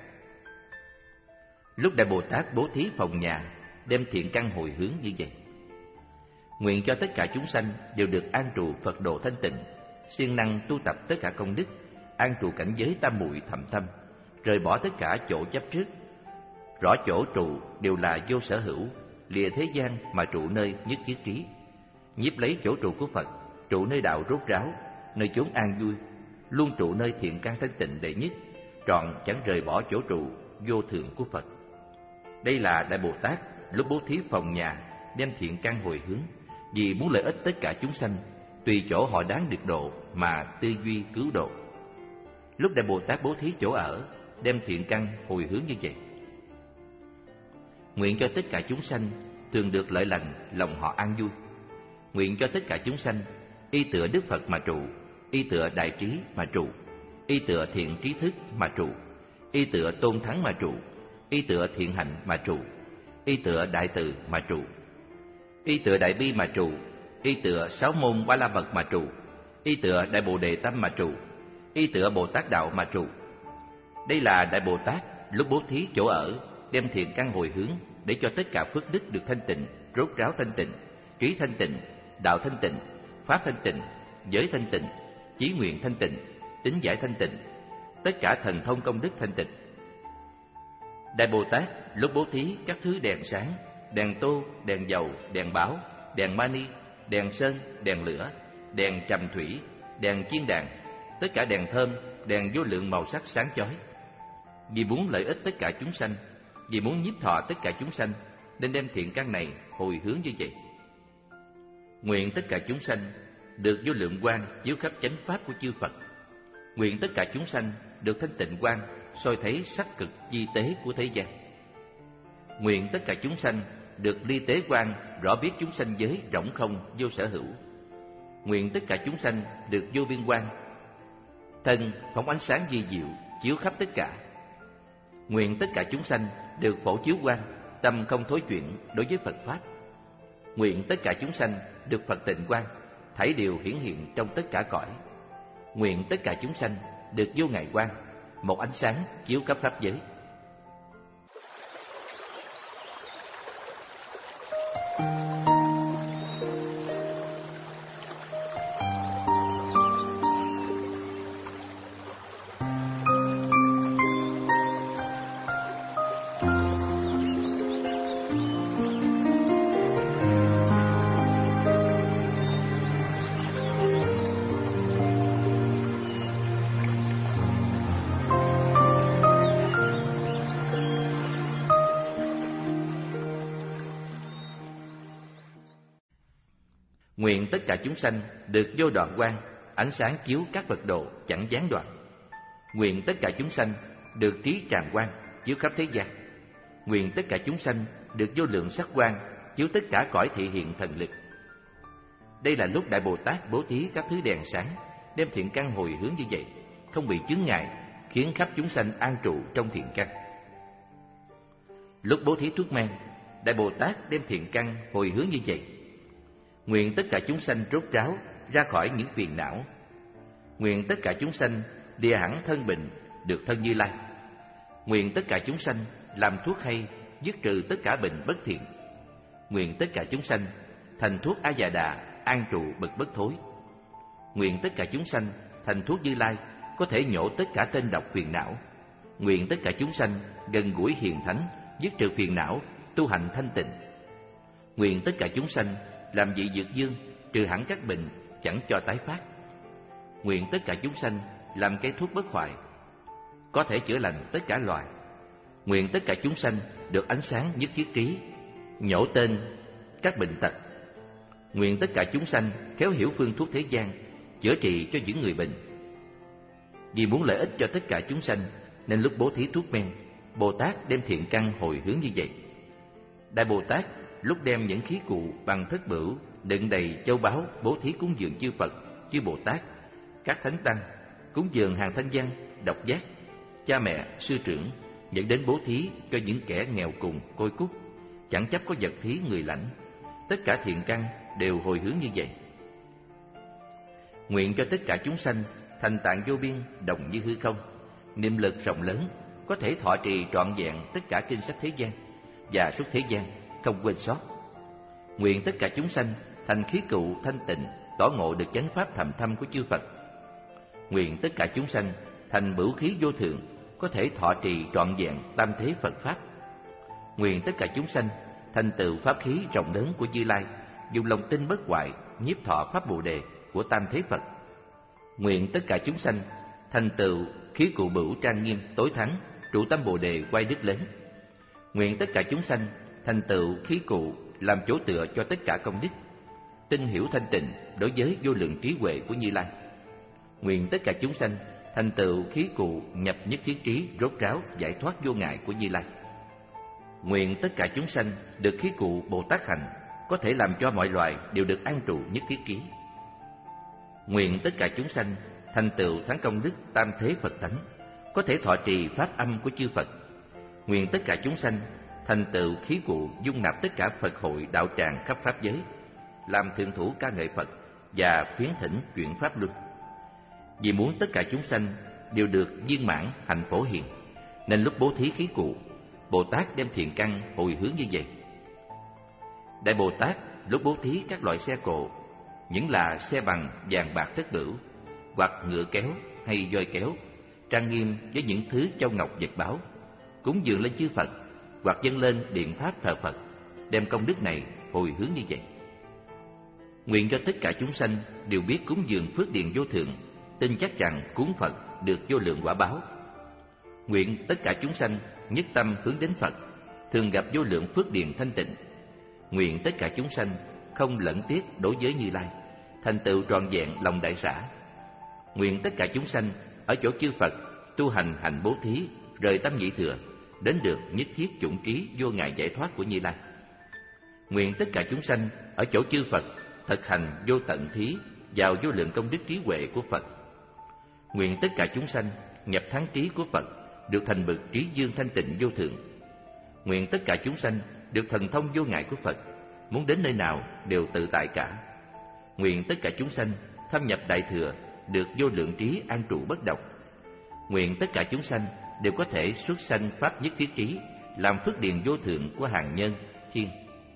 Lúc Đại Bồ Tát bố thí phòng nhà, đem thiện căn hồi hướng như vậy. Nguyện cho tất cả chúng sanh đều được an trụ Phật độ thanh tịnh, siêng năng tu tập tất cả công đức, an trụ cảnh giới tam muội thậm thâm, rời bỏ tất cả chỗ chấp trước. Rõ chỗ trụ đều là vô sở hữu, lìa thế gian mà trụ nơi nhất thiết trí. Nhiếp lấy chỗ trụ của Phật, trụ nơi đạo rốt ráo, nơi chốn an vui, luôn trụ nơi thiện căn thanh tịnh đệ nhất, trọn chẳng rời bỏ chỗ trụ vô thượng của Phật. Đây là Đại Bồ Tát lúc bố thí phòng nhà, đem thiện căn hồi hướng, vì muốn lợi ích tất cả chúng sanh, tùy chỗ họ đáng được độ mà tư duy cứu độ. Lúc Đại Bồ Tát bố thí chỗ ở, đem thiện căn hồi hướng như vậy. Nguyện cho tất cả chúng sanh thường được lợi lành, lòng họ an vui. Nguyện cho tất cả chúng sanh y tựa Đức Phật mà trụ, y tựa đại trí mà trụ, y tựa thiện trí thức mà trụ, y tựa tôn thắng mà trụ, y tựa thiện hạnh mà trụ, y tựa đại từ mà trụ, y tựa đại bi mà trụ, y tựa sáu môn ba la mật mà trụ, y tựa đại bồ đề tâm mà trụ, y tựa Bồ Tát đạo mà trụ. Đây là Đại Bồ Tát lúc bố thí chỗ ở, đem thiện căn hồi hướng, để cho tất cả phước đức được thanh tịnh, rốt ráo thanh tịnh, trí thanh tịnh, đạo thanh tịnh, pháp thanh tịnh, giới thanh tịnh, chí nguyện thanh tịnh, tính giải thanh tịnh, tất cả thần thông công đức thanh tịnh. Đại Bồ Tát lúc bố thí các thứ đèn sáng, đèn tô, đèn dầu, đèn báo, đèn mani, đèn sơn, đèn lửa, đèn trầm thủy, đèn chiên đàn, tất cả đèn thơm, đèn vô lượng màu sắc sáng chói. Vì muốn lợi ích tất cả chúng sanh, vì muốn nhiếp thọ tất cả chúng sanh, nên đem thiện căn này hồi hướng như vậy. Nguyện tất cả chúng sanh được vô lượng quang chiếu khắp chánh pháp của chư Phật. Nguyện tất cả chúng sanh được thanh tịnh quang soi thấy sắc cực di tế của thế gian. Nguyện tất cả chúng sanh được ly tế quang rõ biết chúng sanh giới rỗng không vô sở hữu. Nguyện tất cả chúng sanh được vô biên quang, thân phóng ánh sáng vi diệu chiếu khắp tất cả. Nguyện tất cả chúng sanh được phổ chiếu quang, tâm không thối chuyển đối với Phật pháp. Nguyện tất cả chúng sanh được Phật tịnh quang, thảy đều hiển hiện trong tất cả cõi. Nguyện tất cả chúng sanh được vô ngại quang, một ánh sáng chiếu khắp pháp giới. Nguyện tất cả chúng sanh được vô đoạn quang, ánh sáng chiếu các Phật độ chẳng gián đoạn. Nguyện tất cả chúng sanh được trí tràng quang, chiếu khắp thế gian. Nguyện tất cả chúng sanh được vô lượng sắc quang, chiếu tất cả cõi thị hiện thần lực. Đây là lúc Đại Bồ Tát bố thí các thứ đèn sáng, đem thiện căn hồi hướng như vậy, không bị chướng ngại, khiến khắp chúng sanh an trụ trong thiện căn. Lúc bố thí thuốc men, Đại Bồ Tát đem thiện căn hồi hướng như vậy. Nguyện tất cả chúng sanh rốt ráo ra khỏi những phiền não. Nguyện tất cả chúng sanh lìa hẳn thân bệnh, được thân Như Lai. Nguyện tất cả chúng sanh làm thuốc hay, dứt trừ tất cả bệnh bất thiện. Nguyện tất cả chúng sanh thành thuốc A Già Đà, an trụ bậc bất thối. Nguyện tất cả chúng sanh thành thuốc Như Lai, có thể nhổ tất cả tên độc phiền não. Nguyện tất cả chúng sanh gần gũi hiền thánh, dứt trừ phiền não, tu hành thanh tịnh. Nguyện tất cả chúng sanh làm vị dược dương, trừ hẳn các bệnh, chẳng cho tái phát. Nguyện tất cả chúng sanh làm cây thuốc bất hoại, có thể chữa lành tất cả loài. Nguyện tất cả chúng sanh được ánh sáng nhất thiết trí, nhổ tên các bệnh tật. Nguyện tất cả chúng sanh khéo hiểu phương thuốc thế gian, chữa trị cho những người bệnh. Vì muốn lợi ích cho tất cả chúng sanh, nên lúc bố thí thuốc men, Bồ Tát đem thiện căn hồi hướng như vậy. Đại Bồ Tát lúc đem những khí cụ bằng thất bửu đựng đầy châu báu bố thí cúng dường chư Phật, chư Bồ Tát, các thánh tăng, cúng dường hàng thanh văn, độc giác, cha mẹ, sư trưởng, dẫn đến bố thí cho những kẻ nghèo cùng, côi cút, chẳng chấp có vật thí người lãnh. Tất cả thiện căn đều hồi hướng như vậy. Nguyện cho tất cả chúng sanh thành tạng vô biên, đồng như hư không, niệm lực rộng lớn, có thể thọ trì trọn vẹn tất cả kinh sách thế gian và suốt thế gian, không quên sót. Nguyện tất cả chúng sanh thành khí cụ thanh tịnh, tỏ ngộ được chánh pháp thầm thâm của chư Phật. Nguyện tất cả chúng sanh thành bửu khí vô thượng, có thể thọ trì trọn vẹn tam thế Phật pháp. Nguyện tất cả chúng sanh thành tựu pháp khí rộng lớn của Như Lai, dùng lòng tin bất hoại nhiếp thọ pháp Bồ đề của tam thế Phật. Nguyện tất cả chúng sanh thành tựu khí cụ bửu trang nghiêm tối thắng, trụ tâm Bồ đề quay đức lớn. Nguyện tất cả chúng sanh thành tựu khí cụ làm chỗ tựa cho tất cả công đức, tin hiểu thanh tịnh đối với vô lượng trí huệ của Như Lai. Nguyện tất cả chúng sanh thành tựu khí cụ nhập nhất thiết trí, rốt ráo giải thoát vô ngại của Như Lai. Nguyện tất cả chúng sanh được khí cụ Bồ Tát hành, có thể làm cho mọi loài đều được an trụ nhất thiết trí. Nguyện tất cả chúng sanh thành tựu thắng công đức tam thế Phật tánh, có thể thọ trì pháp âm của chư Phật. Nguyện tất cả chúng sanh thành tựu khí cụ dung nạp tất cả Phật hội đạo tràng khắp pháp giới, làm thượng thủ ca ngợi Phật và khuyến thỉnh chuyển pháp luân. Vì muốn tất cả chúng sanh đều được viên mãn hạnh phổ hiền, nên lúc bố thí khí cụ, Bồ Tát đem thiện căn hồi hướng như vậy. Đại Bồ Tát lúc bố thí các loại xe cộ, những là xe bằng vàng bạc thất bửu, hoặc ngựa kéo hay voi kéo, trang nghiêm với những thứ châu ngọc vật báu, cúng dường lên chư Phật, hoặc dâng lên điện tháp thờ Phật, đem công đức này hồi hướng như vậy. Nguyện cho tất cả chúng sanh đều biết cúng dường phước điền vô thượng, tin chắc rằng cúng Phật được vô lượng quả báo. Nguyện tất cả chúng sanh nhất tâm hướng đến Phật, thường gặp vô lượng phước điền thanh tịnh. Nguyện tất cả chúng sanh không lẫn tiếc đối với Như Lai, thành tựu trọn vẹn lòng đại xã. Nguyện tất cả chúng sanh ở chỗ chư Phật tu hành hành bố thí, rời tâm nhị thừa, đến được nhất thiết chủng trí vô ngại giải thoát của Như Lai. Nguyện tất cả chúng sanh ở chỗ chư Phật thực hành vô tận thí vào vô lượng công đức trí huệ của Phật. Nguyện tất cả chúng sanh nhập thắng trí của Phật, được thành bậc trí dương thanh tịnh vô thượng. Nguyện tất cả chúng sanh được thần thông vô ngại của Phật, muốn đến nơi nào đều tự tại cả. Nguyện tất cả chúng sanh thâm nhập đại thừa, được vô lượng trí an trụ bất động. Nguyện tất cả chúng sanh đều có thể xuất sanh pháp nhất thiết trí, làm phước điền vô thượng của hàng nhân thiên.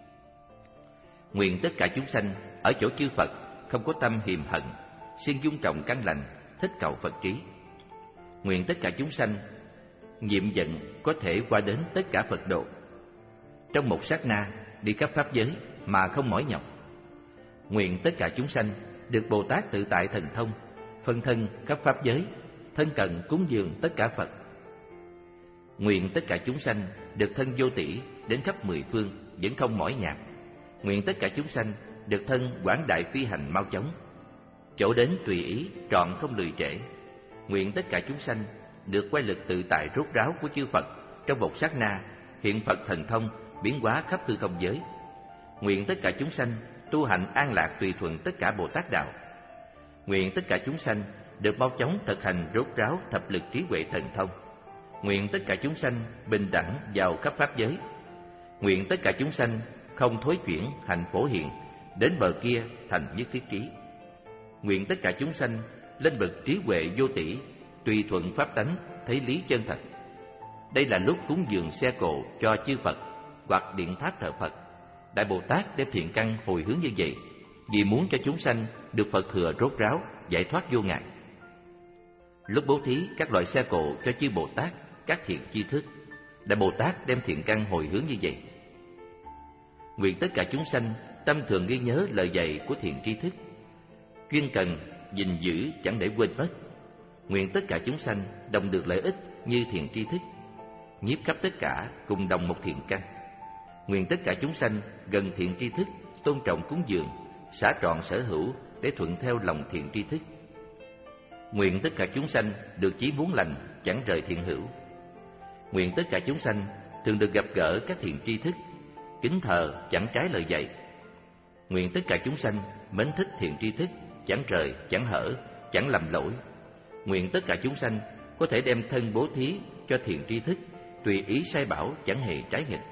Nguyện tất cả chúng sanh ở chỗ chư Phật không có tâm hiềm hận, siêng dung trọng căn lành, thích cầu Phật trí. Nguyện tất cả chúng sanh nhiệm giận có thể qua đến tất cả Phật độ, trong một sát na đi khắp pháp giới mà không mỏi nhọc. Nguyện tất cả chúng sanh được Bồ Tát tự tại thần thông, phân thân khắp pháp giới, thân cận cúng dường tất cả Phật. Nguyện tất cả chúng sanh được thân vô tỷ đến khắp mười phương, vẫn không mỏi nhọc. Nguyện tất cả chúng sanh được thân quảng đại phi hành mau chóng, chỗ đến tùy ý, trọn không lười trễ. Nguyện tất cả chúng sanh được quay lực tự tại rốt ráo của chư Phật trong một sát na, hiện Phật thần thông biến hóa khắp hư không giới. Nguyện tất cả chúng sanh tu hành an lạc tùy thuận tất cả Bồ Tát đạo. Nguyện tất cả chúng sanh được mau chóng thực hành rốt ráo thập lực trí huệ thần thông. Nguyện tất cả chúng sanh bình đẳng vào khắp pháp giới. Nguyện tất cả chúng sanh không thối chuyển hành phổ hiện, đến bờ kia thành nhất thiết trí. Nguyện tất cả chúng sanh lên bậc trí huệ vô tỷ, tùy thuận pháp tánh, thấy lý chân thật. Đây là lúc cúng dường xe cộ cho chư Phật hoặc điện tháp thờ Phật. Đại Bồ Tát đem thiện căn hồi hướng như vậy, vì muốn cho chúng sanh được Phật thừa rốt ráo, giải thoát vô ngại. Lúc bố thí các loại xe cộ cho chư Bồ Tát, các thiện tri thức, Đại Bồ Tát đem thiện căn hồi hướng như vậy. Nguyện tất cả chúng sanh tâm thường ghi nhớ lời dạy của thiện tri thức, chuyên cần gìn giữ chẳng để quên mất. Nguyện tất cả chúng sanh đồng được lợi ích như thiện tri thức, nhiếp khắp tất cả cùng đồng một thiện căn. Nguyện tất cả chúng sanh gần thiện tri thức, tôn trọng cúng dường, xả trọn sở hữu để thuận theo lòng thiện tri thức. Nguyện tất cả chúng sanh được chí muốn lành, chẳng rời thiện hữu. Nguyện tất cả chúng sanh thường được gặp gỡ các thiện tri thức, kính thờ chẳng trái lời dạy. Nguyện tất cả chúng sanh mến thích thiện tri thức, chẳng rời, chẳng hở, chẳng lầm lỗi. Nguyện tất cả chúng sanh có thể đem thân bố thí cho thiện tri thức, tùy ý sai bảo, chẳng hề trái nghịch.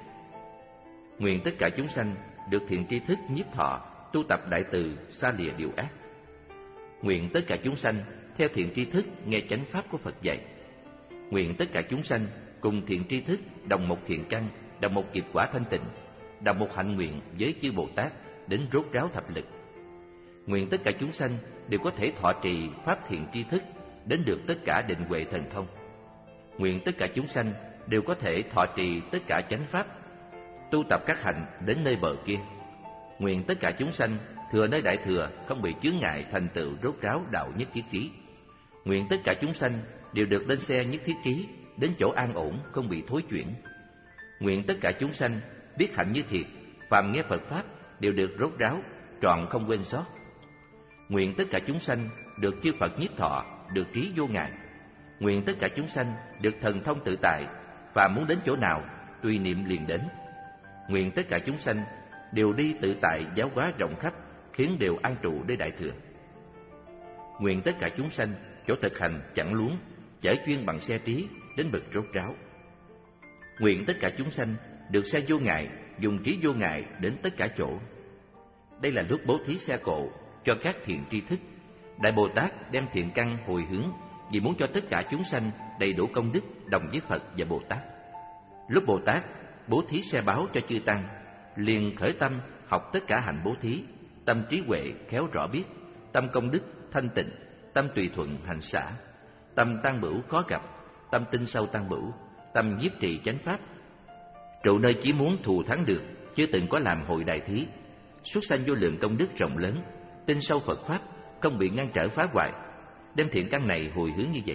Nguyện tất cả chúng sanh được thiện tri thức nhiếp thọ, tu tập đại từ, xa lìa điều ác. Nguyện tất cả chúng sanh theo thiện tri thức nghe chánh pháp của Phật dạy. Nguyện tất cả chúng sanh cùng thiện tri thức đồng một thiện căn, đồng một nghiệp quả thanh tịnh, đồng một hạnh nguyện với chư Bồ Tát đến rốt ráo thập lực. Nguyện tất cả chúng sanh đều có thể thọ trì pháp thiện tri thức đến được tất cả định huệ thần thông. Nguyện tất cả chúng sanh đều có thể thọ trì tất cả chánh pháp, tu tập các hạnh đến nơi bờ kia. Nguyện tất cả chúng sanh thừa nơi đại thừa không bị chướng ngại thành tựu rốt ráo đạo nhất thiết trí. Nguyện tất cả chúng sanh đều được lên xe nhất thiết trí, đến chỗ an ổn không bị thối chuyển. Nguyện tất cả chúng sanh biết hạnh như thiệt, phàm nghe Phật pháp đều được rốt ráo, trọn không quên sót. Nguyện tất cả chúng sanh được chư Phật nhiếp thọ, được trí vô ngại. Nguyện tất cả chúng sanh được thần thông tự tại, phàm muốn đến chỗ nào tùy niệm liền đến. Nguyện tất cả chúng sanh đều đi tự tại giáo hóa rộng khắp, khiến đều an trụ nơi đại thừa. Nguyện tất cả chúng sanh chỗ thực hành chẳng luống, chở chuyên bằng xe trí đến bậc rốt ráo. Nguyện tất cả chúng sanh được xe vô ngại, dùng trí vô ngại đến tất cả chỗ. Đây là lúc bố thí xe cộ cho các thiện tri thức. Đại Bồ Tát đem thiện căn hồi hướng vì muốn cho tất cả chúng sanh đầy đủ công đức đồng với Phật và Bồ Tát. Lúc Bồ Tát bố thí xe báo cho chư tăng, liền khởi tâm học tất cả hạnh bố thí, tâm trí huệ khéo rõ biết, tâm công đức thanh tịnh, tâm tùy thuận hành xả, tâm tăng bửu khó gặp, tâm tinh sâu tăng bửu, tâm nhiếp trì chánh pháp. Trụ nơi chí muốn thù thắng được, chưa từng có làm hội đại thí, xuất sanh vô lượng công đức rộng lớn, tinh sâu Phật pháp, không bị ngăn trở phá hoại. Đem thiện căn này hồi hướng như vậy.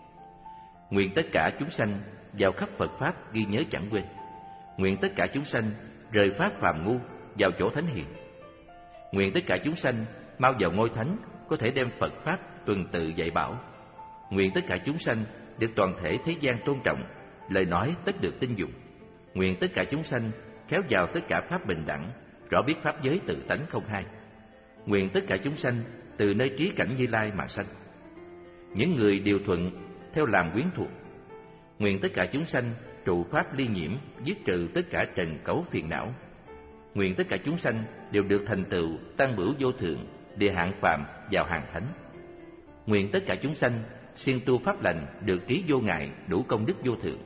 Nguyện tất cả chúng sanh vào khắp Phật pháp ghi nhớ chẳng quên. Nguyện tất cả chúng sanh rời pháp phàm ngu, vào chỗ thánh hiền. Nguyện tất cả chúng sanh mau vào ngôi thánh, có thể đem Phật pháp tuần tự dạy bảo. Nguyện tất cả chúng sanh được toàn thể thế gian tôn trọng, lời nói tất được tin dụng. Nguyện tất cả chúng sanh khéo vào tất cả pháp bình đẳng, rõ biết pháp giới tự tánh không hai. Nguyện tất cả chúng sanh từ nơi trí cảnh Như Lai mà sanh. Những người điều thuận theo làm quyến thuộc. Nguyện tất cả chúng sanh trụ pháp ly nhiễm, dứt trừ tất cả trần cấu phiền não. Nguyện tất cả chúng sanh đều được thành tựu tăng bửu vô thượng, địa hạng phàm vào hàng thánh. Nguyện tất cả chúng sanh siêng tu pháp lành, được trí vô ngại, đủ công đức vô thượng.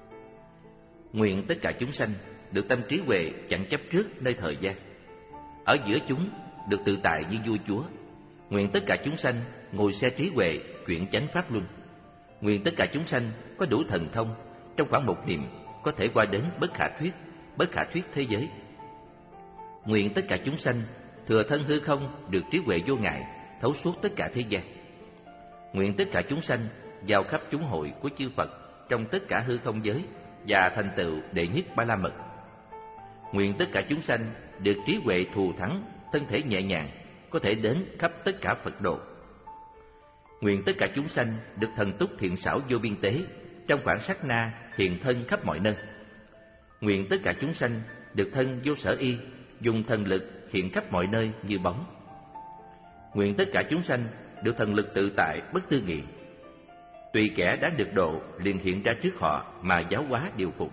Nguyện tất cả chúng sanh được tâm trí huệ, chẳng chấp trước nơi thời gian. Ở giữa chúng được tự tại như vua chúa. Nguyện tất cả chúng sanh ngồi xe trí huệ, chuyển chánh pháp luân. Nguyện tất cả chúng sanh có đủ thần thông, trong khoảng một niệm có thể qua đến bất khả thuyết, bất khả thuyết thế giới. Nguyện tất cả chúng sanh thừa thân hư không, được trí huệ vô ngại, thấu suốt tất cả thế gian. Nguyện tất cả chúng sanh vào khắp chúng hội của chư Phật trong tất cả hư không giới, và thành tựu đệ nhất ba la mật. Nguyện tất cả chúng sanh được trí huệ thù thắng, thân thể nhẹ nhàng, có thể đến khắp tất cả Phật độ. Nguyện tất cả chúng sanh được thần túc thiện xảo vô biên tế, trong khoảng sát na hiện thân khắp mọi nơi. Nguyện tất cả chúng sanh được thân vô sở y, dùng thần lực hiện khắp mọi nơi như bóng. Nguyện tất cả chúng sanh được thần lực tự tại bất tư nghị, tùy kẻ đã được độ liền hiện ra trước họ mà giáo hóa điều phục.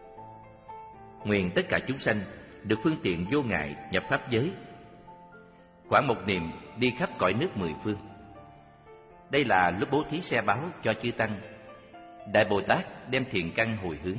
Nguyện tất cả chúng sanh được phương tiện vô ngại nhập pháp giới, khoảng một niệm đi khắp cõi nước mười phương. Đây là lúc bố thí xe báo cho chư tăng. Đại Bồ Tát đem thiện căn hồi hướng,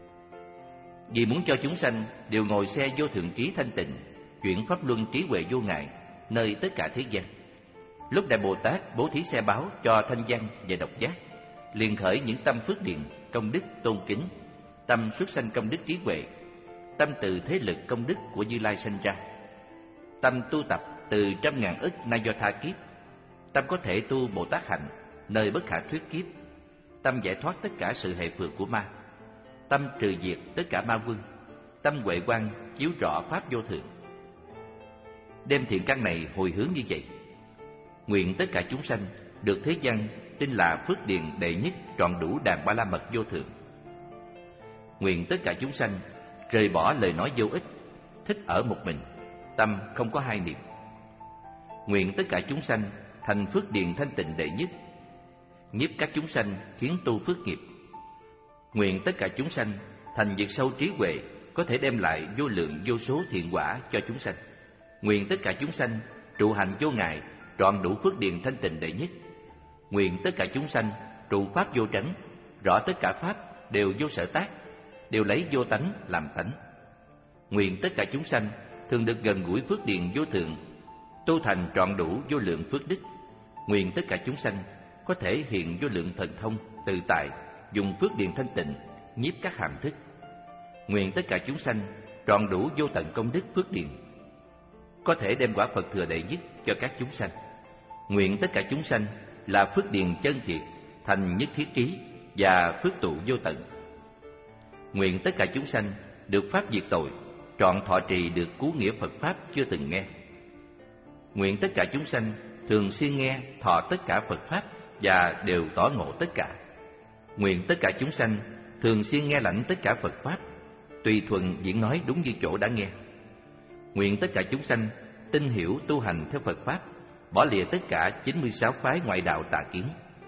vì muốn cho chúng sanh đều ngồi xe vô thượng trí thanh tịnh, chuyển pháp luân trí huệ vô ngại nơi tất cả thế gian. Lúc Đại Bồ Tát bố thí xe báo cho thanh văn và độc giác, liền khởi những tâm phước điền, công đức tôn kính, tâm xuất sanh công đức trí huệ, tâm từ thế lực công đức của Như Lai sanh ra, tâm tu tập từ trăm ngàn ức na do tha kiếp, tâm có thể tu Bồ Tát hạnh nơi bất khả thuyết kiếp, tâm giải thoát tất cả sự hệ phược của ma, tâm trừ diệt tất cả ma quân, tâm huệ quang chiếu rõ pháp vô thượng. Đem thiện căn này hồi hướng như vậy, nguyện tất cả chúng sanh được thế gian tin là phước điền đệ nhất trọn đủ đàn ba la mật vô thượng. Nguyện tất cả chúng sanh rời bỏ lời nói vô ích, thích ở một mình, tâm không có hai niệm. Nguyện tất cả chúng sanh thành phước điền thanh tịnh đệ nhất, nhiếp các chúng sanh khiến tu phước nghiệp. Nguyện tất cả chúng sanh thành vực sâu trí huệ, có thể đem lại vô lượng vô số thiện quả cho chúng sanh. Nguyện tất cả chúng sanh trụ hành vô ngại, trọn đủ phước điền thanh tịnh đệ nhất. Nguyện tất cả chúng sanh trụ pháp vô tránh, rõ tất cả pháp đều vô sở tác, đều lấy vô tánh làm tánh. Nguyện tất cả chúng sanh thường được gần gũi phước điền vô thượng, tu thành trọn đủ vô lượng phước đức. Nguyện tất cả chúng sanh có thể hiện vô lượng thần thông tự tại, dùng phước điền thanh tịnh nhiếp các hàm thức. Nguyện tất cả chúng sanh trọn đủ vô tận công đức phước điền, có thể đem quả Phật thừa đệ nhất cho các chúng sanh. Nguyện tất cả chúng sanh là phước điền chân thiệt, thành nhất thiết trí và phước tụ vô tận. Nguyện tất cả chúng sanh được pháp diệt tội, trọn thọ trì được cứu nghĩa Phật pháp chưa từng nghe. Nguyện tất cả chúng sanh thường xuyên nghe thọ tất cả Phật pháp và đều tỏ ngộ tất cả. Nguyện tất cả chúng sanh thường xuyên nghe lãnh tất cả Phật pháp, tùy thuận diễn nói đúng như chỗ đã nghe. Nguyện tất cả chúng sanh tin hiểu tu hành theo Phật pháp, bỏ lìa tất cả chín mươi sáu phái ngoại đạo tà kiến.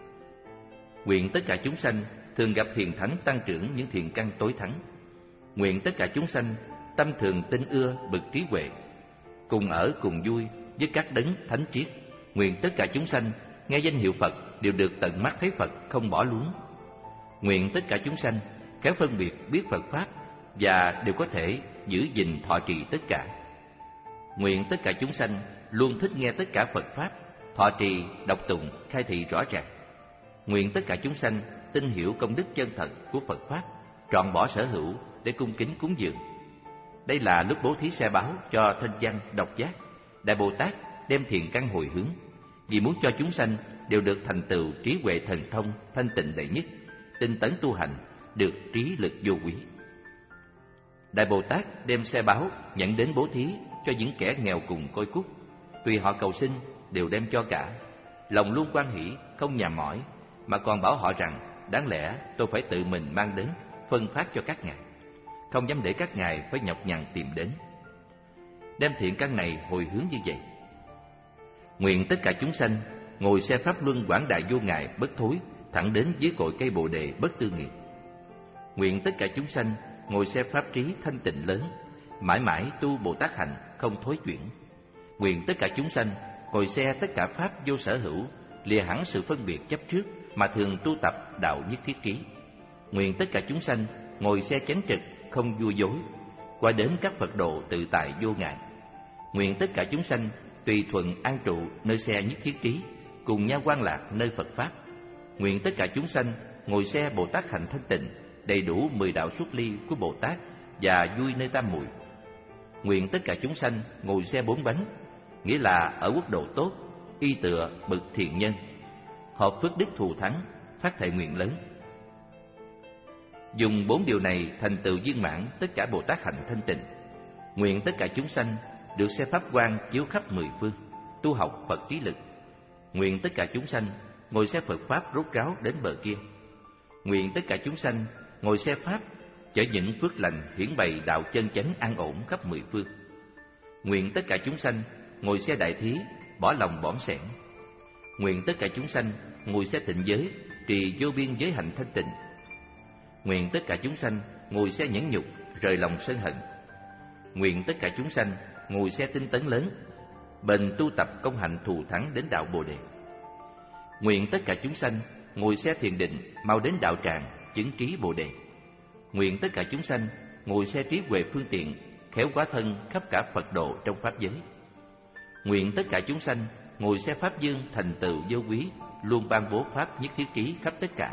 Nguyện tất cả chúng sanh thường gặp hiền thánh tăng trưởng những thiện căn tối thắng. Nguyện tất cả chúng sanh tâm thường tin ưa bậc trí huệ, cùng ở cùng vui với các đấng thánh triết. Nguyện tất cả chúng sanh nghe danh hiệu Phật đều được tận mắt thấy Phật không bỏ luống. Nguyện tất cả chúng sanh khéo phân biệt biết Phật pháp và đều có thể giữ gìn thọ trì tất cả. Nguyện tất cả chúng sanh luôn thích nghe tất cả Phật pháp, thọ trì đọc tụng khai thị rõ ràng. Nguyện tất cả chúng sanh tin hiểu công đức chân thật của Phật pháp, trọn bỏ sở hữu để cung kính cúng dường. Đây là lúc bố thí xe báo cho thanh văn độc giác. Đại Bồ Tát đem thiện căn hồi hướng, vì muốn cho chúng sanh đều được thành tựu trí huệ thần thông thanh tịnh đệ nhất, tinh tấn tu hành, được trí lực vô quý. Đại Bồ Tát đem xe báo nhận đến bố thí cho những kẻ nghèo cùng côi cút, tùy họ cầu xin đều đem cho cả, lòng luôn hoan hỷ không nhàm mỏi, mà còn bảo họ rằng đáng lẽ tôi phải tự mình mang đến phân phát cho các ngài, không dám để các ngài phải nhọc nhằn tìm đến. Đem thiện căn này hồi hướng như vậy. Nguyện tất cả chúng sanh ngồi xe pháp luân quảng đại vô ngại bất thối, thẳng đến dưới cội cây bồ đề bất tư nghị. Nguyện tất cả chúng sanh ngồi xe pháp trí thanh tịnh lớn, mãi mãi tu Bồ Tát hạnh không thối chuyển. Nguyện tất cả chúng sanh ngồi xe tất cả pháp vô sở hữu, lìa hẳn sự phân biệt chấp trước mà thường tu tập đạo nhất thiết trí. Nguyện tất cả chúng sanh ngồi xe chánh trực không vua dối, qua đến các Phật độ tự tại vô ngại. Nguyện tất cả chúng sanh tùy thuận an trụ nơi xe nhất thiết trí, cùng nhau quan lạc nơi Phật pháp. Nguyện tất cả chúng sanh ngồi xe Bồ Tát hạnh thanh tịnh, đầy đủ mười đạo xuất ly của Bồ Tát và vui nơi tam muội. Nguyện tất cả chúng sanh ngồi xe bốn bánh, nghĩa là ở quốc độ tốt, y tựa bậc thiện nhân, hợp phước đức thù thắng, phát thệ nguyện lớn. Dùng bốn điều này thành tựu viên mãn tất cả Bồ Tát hạnh thanh tịnh. Nguyện tất cả chúng sanh được xe pháp quang chiếu khắp mười phương, tu học Phật trí lực. Nguyện tất cả chúng sanh ngồi xe Phật pháp rốt ráo đến bờ kia. Nguyện tất cả chúng sanh ngồi xe pháp chở những phước lành hiển bày đạo chân chánh an ổn khắp mười phương. Nguyện tất cả chúng sanh ngồi xe đại thí bỏ lòng bỏng sẻn. Nguyện tất cả chúng sanh ngồi xe tịnh giới trì vô biên giới hạnh thanh tịnh. Nguyện tất cả chúng sanh ngồi xe nhẫn nhục rời lòng sân hận. Nguyện tất cả chúng sanh ngồi xe tinh tấn lớn bền tu tập công hạnh thù thắng đến đạo Bồ Đề. Nguyện tất cả chúng sanh ngồi xe thiền định mau đến đạo tràng chứng trí Bồ Đề. Nguyện tất cả chúng sanh ngồi xe trí huệ phương tiện khéo quá thân khắp cả Phật độ trong pháp giới. Nguyện tất cả chúng sanh ngồi xe pháp dương thành tựu vô quý luôn ban bố pháp nhất thiết trí khắp tất cả.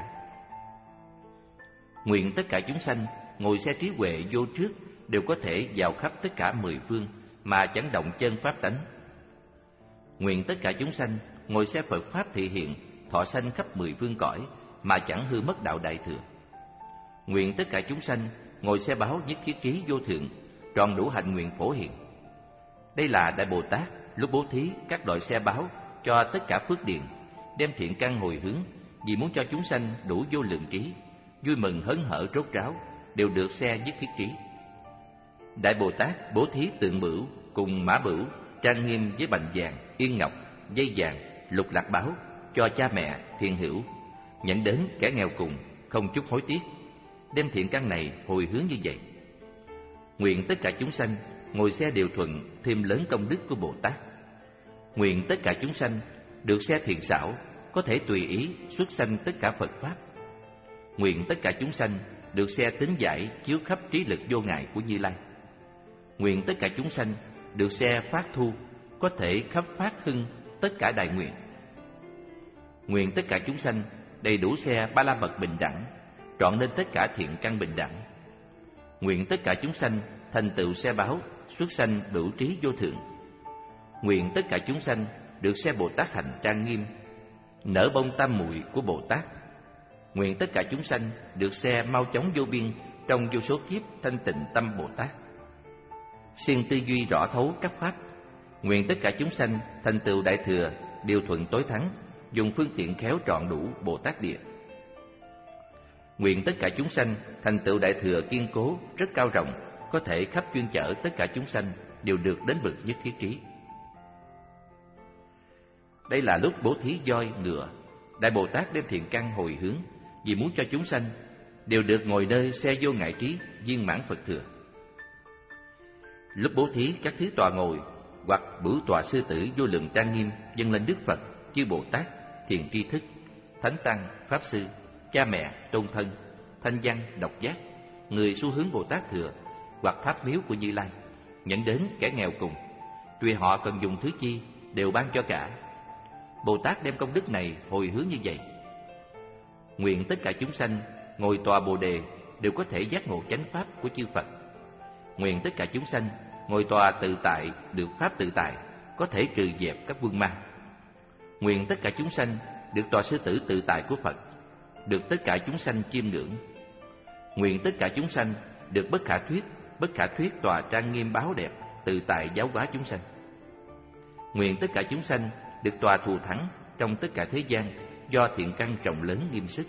Nguyện tất cả chúng sanh ngồi xe trí huệ vô trước đều có thể vào khắp tất cả mười phương mà chẳng động chân pháp tánh. Nguyện tất cả chúng sanh ngồi xe Phật pháp thị hiện thọ sanh khắp mười phương cõi mà chẳng hư mất đạo đại thừa. Nguyện tất cả chúng sanh ngồi xe báo nhất thiết trí vô thượng tròn đủ hạnh nguyện phổ hiện. Đây là Đại Bồ Tát lúc bố thí các loại xe báo cho tất cả phước điền, đem thiện căn hồi hướng vì muốn cho chúng sanh đủ vô lượng trí, vui mừng hớn hở rốt ráo đều được xe nhất thiết trí. Đại Bồ Tát bố thí tượng bửu cùng mã bửu trang nghiêm với bành vàng, yên ngọc, dây vàng, lục lạc báo cho cha mẹ, thiện hữu, nhận đến kẻ nghèo cùng không chút hối tiếc, đem thiện căn này hồi hướng như vậy. Nguyện tất cả chúng sanh ngồi xe điều thuận thêm lớn công đức của Bồ Tát. Nguyện tất cả chúng sanh được xe thiện xảo có thể tùy ý xuất sanh tất cả Phật pháp. Nguyện tất cả chúng sanh được xe tính giải chiếu khắp trí lực vô ngại của Như Lai. Nguyện tất cả chúng sanh được xe phát thu có thể khắp phát hưng tất cả đại nguyện. Nguyện tất cả chúng sanh đầy đủ xe ba la mật bình đẳng, trọn nên tất cả thiện căn bình đẳng. Nguyện tất cả chúng sanh thành tựu xe báo xuất sanh đủ trí vô thượng. Nguyện tất cả chúng sanh được xe Bồ Tát hành trang nghiêm, nở bông tam muội của Bồ Tát. Nguyện tất cả chúng sanh được xe mau chóng vô biên trong vô số kiếp thanh tịnh tâm Bồ Tát. Siêng tư duy rõ thấu các pháp. Nguyện tất cả chúng sanh thành tựu đại thừa điều thuận tối thắng, dùng phương tiện khéo trọn đủ Bồ Tát địa. Nguyện tất cả chúng sanh thành tựu đại thừa kiên cố rất cao rộng, có thể khắp chuyên chở tất cả chúng sanh đều được đến bậc nhất thiết trí. Đây là lúc bố thí voi ngựa, Đại Bồ Tát đem thiện căn hồi hướng vì muốn cho chúng sanh đều được ngồi nơi xe vô ngại trí viên mãn Phật thừa. Lúc bố thí các thứ tọa ngồi hoặc bửu tọa sư tử vô lượng trang nghiêm dâng lên Đức Phật, chư Bồ Tát, thiền tri thức, thánh tăng, pháp sư, cha mẹ, tôn thân, thanh văn, độc giác, người xu hướng Bồ Tát thừa hoặc pháp miếu của Như Lai, nhận đến kẻ nghèo cùng, tùy họ cần dùng thứ chi đều ban cho cả. Bồ Tát đem công đức này hồi hướng như vậy. Nguyện tất cả chúng sanh ngồi tòa Bồ Đề đều có thể giác ngộ chánh pháp của chư Phật. Nguyện tất cả chúng sanh ngồi tòa tự tại được pháp tự tại, có thể trừ dẹp các vương ma. Nguyện tất cả chúng sanh được tòa sư tử tự tại của Phật, được tất cả chúng sanh chiêm ngưỡng. Nguyện tất cả chúng sanh được bất khả thuyết, bất khả thuyết tòa trang nghiêm báo đẹp, tự tại giáo hóa chúng sanh. Nguyện tất cả chúng sanh được tòa thù thắng trong tất cả thế gian do thiện căn rộng lớn nghiêm sức.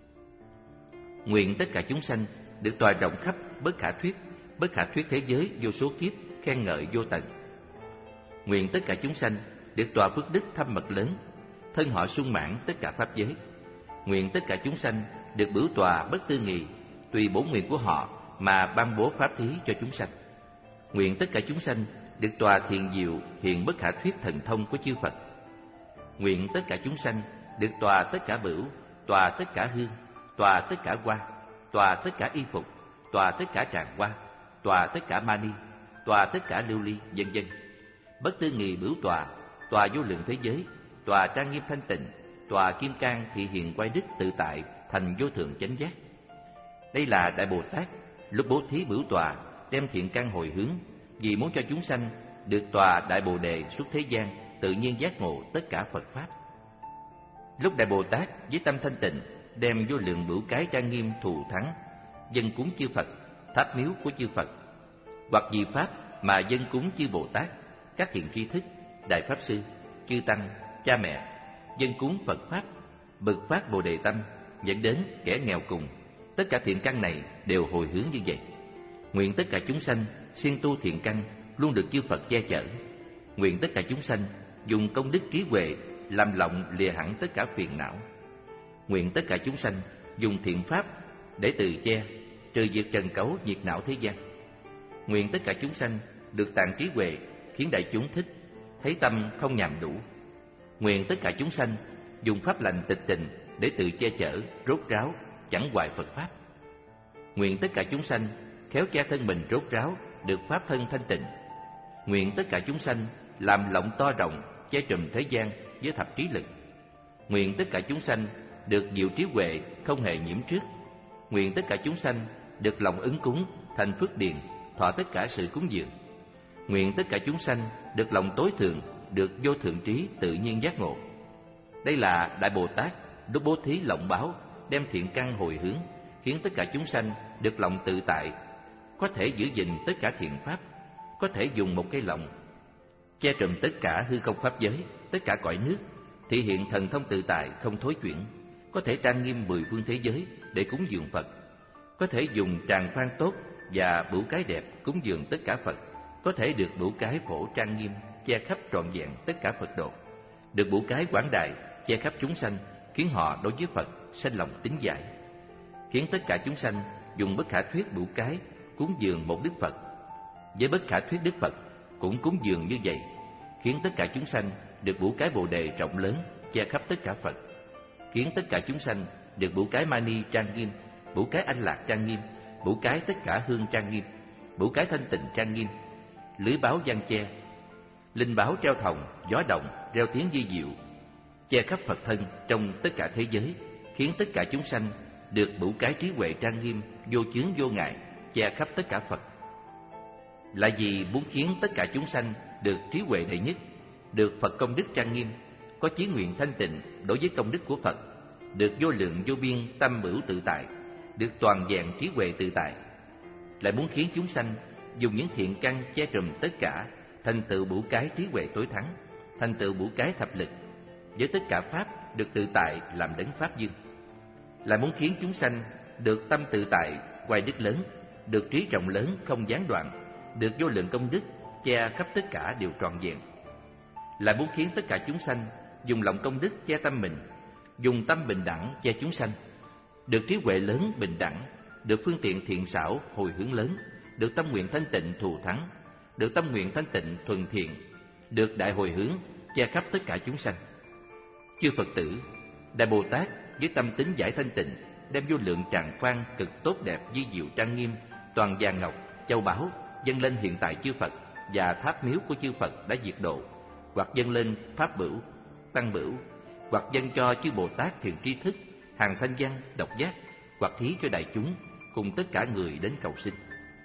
Nguyện tất cả chúng sanh được tòa rộng khắp bất khả thuyết, bất khả thuyết thế giới vô số kiếp khen ngợi vô tận. Nguyện tất cả chúng sanh được tòa phước đức thâm mật lớn, thân họ sung mãn tất cả pháp giới. Nguyện tất cả chúng sanh được bửu tòa bất tư nghị, tùy bổn nguyện của họ mà ban bố pháp thí cho chúng sanh. Nguyện tất cả chúng sanh được tòa thiền diệu hiện bất khả thuyết thần thông của chư Phật. Nguyện tất cả chúng sanh được tòa tất cả bửu, tòa tất cả hương, tòa tất cả hoa, tòa tất cả y phục, tòa tất cả tràng hoa, tòa tất cả mani, tòa tất cả lưu ly, vân vân. Bất tư nghị bửu tòa, tòa vô lượng thế giới, tòa trang nghiêm thanh tịnh, tòa kim cang thị hiện quay đức tự tại thành vô thượng chánh giác. Đây là Đại Bồ Tát lúc bố thí bửu tòa đem thiện căn hồi hướng vì muốn cho chúng sanh được tòa Đại Bồ Đề suốt thế gian tự nhiên giác ngộ tất cả Phật pháp. Lúc Đại Bồ Tát với tâm thanh tịnh đem vô lượng bửu cái trang nghiêm thù thắng dâng cúng chư Phật, tháp miếu của chư Phật, hoặc vì pháp mà dân cúng chư Bồ Tát, các thiện tri thức, đại pháp sư, chư tăng, cha mẹ, dân cúng Phật pháp, bực phát Bồ Đề tâm, dẫn đến kẻ nghèo cùng. Tất cả thiện căn này đều hồi hướng như vậy. Nguyện tất cả chúng sanh siêng tu thiện căn luôn được chư Phật che chở. Nguyện tất cả chúng sanh dùng công đức trí huệ làm lọng lìa hẳn tất cả phiền não. Nguyện tất cả chúng sanh dùng thiện pháp để từ che, trừ diệt trần cấu diệt não thế gian. Nguyện tất cả chúng sanh được tạng trí huệ khiến đại chúng thích, thấy tâm không nhàm đủ. Nguyện tất cả chúng sanh dùng pháp lành tịch tình để tự che chở, rốt ráo, chẳng hoại Phật pháp. Nguyện tất cả chúng sanh khéo che thân mình rốt ráo, được pháp thân thanh tịnh. Nguyện tất cả chúng sanh làm lọng to rộng, che trùm thế gian với thập trí lực. Nguyện tất cả chúng sanh được diệu trí huệ không hề nhiễm trước. Nguyện tất cả chúng sanh được lòng ứng cúng thành phước điền, thọ tất cả sự cúng dường. Nguyện tất cả chúng sanh được lòng tối thượng, được vô thượng trí tự nhiên giác ngộ. Đây là Đại Bồ Tát lúc bố thí lộng báo, đem thiện căn hồi hướng, khiến tất cả chúng sanh được lòng tự tại, có thể giữ gìn tất cả thiện pháp, có thể dùng một cây lọng che trùm tất cả hư không pháp giới, tất cả cõi nước, thể hiện thần thông tự tại không thối chuyển, có thể trang nghiêm mười phương thế giới để cúng dường Phật, có thể dùng tràng phan tốt và bửu cái đẹp cúng dường tất cả Phật, có thể được bửu cái phổ trang nghiêm che khắp trọn vẹn tất cả Phật độ, được bửu cái quảng đại che khắp chúng sanh, khiến họ đối với Phật sanh lòng tín giải, khiến tất cả chúng sanh dùng bất khả thuyết bửu cái cúng dường một Đức Phật, với bất khả thuyết Đức Phật cũng cúng dường như vậy, khiến tất cả chúng sanh được bửu cái Bồ Đề rộng lớn che khắp tất cả Phật, khiến tất cả chúng sanh được bửu cái Mani trang nghiêm, bửu cái Anh Lạc trang nghiêm, bửu cái tất cả hương trang nghiêm, bửu cái thanh tịnh trang nghiêm, lưới báo giăng che, linh báo treo thòng, gió động reo tiếng di diệu, che khắp Phật thân trong tất cả thế giới, khiến tất cả chúng sanh được bửu cái trí huệ trang nghiêm, vô chướng vô ngại, che khắp tất cả Phật. Là vì muốn khiến tất cả chúng sanh được trí huệ đệ nhất, được Phật công đức trang nghiêm, có chí nguyện thanh tịnh đối với công đức của Phật, được vô lượng vô biên tâm bửu tự tại, được toàn vẹn trí huệ tự tại. Lại muốn khiến chúng sanh dùng những thiện căn che trùm tất cả, thành tựu bửu cái trí huệ tối thắng, thành tựu bửu cái thập lực, với tất cả pháp được tự tại làm đấng pháp dương. Lại muốn khiến chúng sanh được tâm tự tại hoài đức lớn, được trí rộng lớn không gián đoạn, được vô lượng công đức che khắp tất cả đều trọn vẹn. Lại muốn khiến tất cả chúng sanh dùng lòng công đức che tâm mình, dùng tâm bình đẳng che chúng sanh, được trí huệ lớn bình đẳng, được phương tiện thiện xảo hồi hướng lớn, được tâm nguyện thanh tịnh thù thắng, được tâm nguyện thanh tịnh thuần thiện, được đại hồi hướng che khắp tất cả chúng sanh. Chư Phật tử, Đại Bồ Tát với tâm tính giải thanh tịnh, đem vô lượng tràng phan cực tốt đẹp di diệu trang nghiêm, toàn vàng ngọc, châu báu dâng lên hiện tại chư Phật và tháp miếu của chư Phật đã diệt độ, hoặc dâng lên pháp bửu, tăng bửu, hoặc dâng cho chư Bồ Tát thiện tri thức, hàng thanh văn, độc giác, hoặc thí cho đại chúng cùng tất cả người đến cầu xin.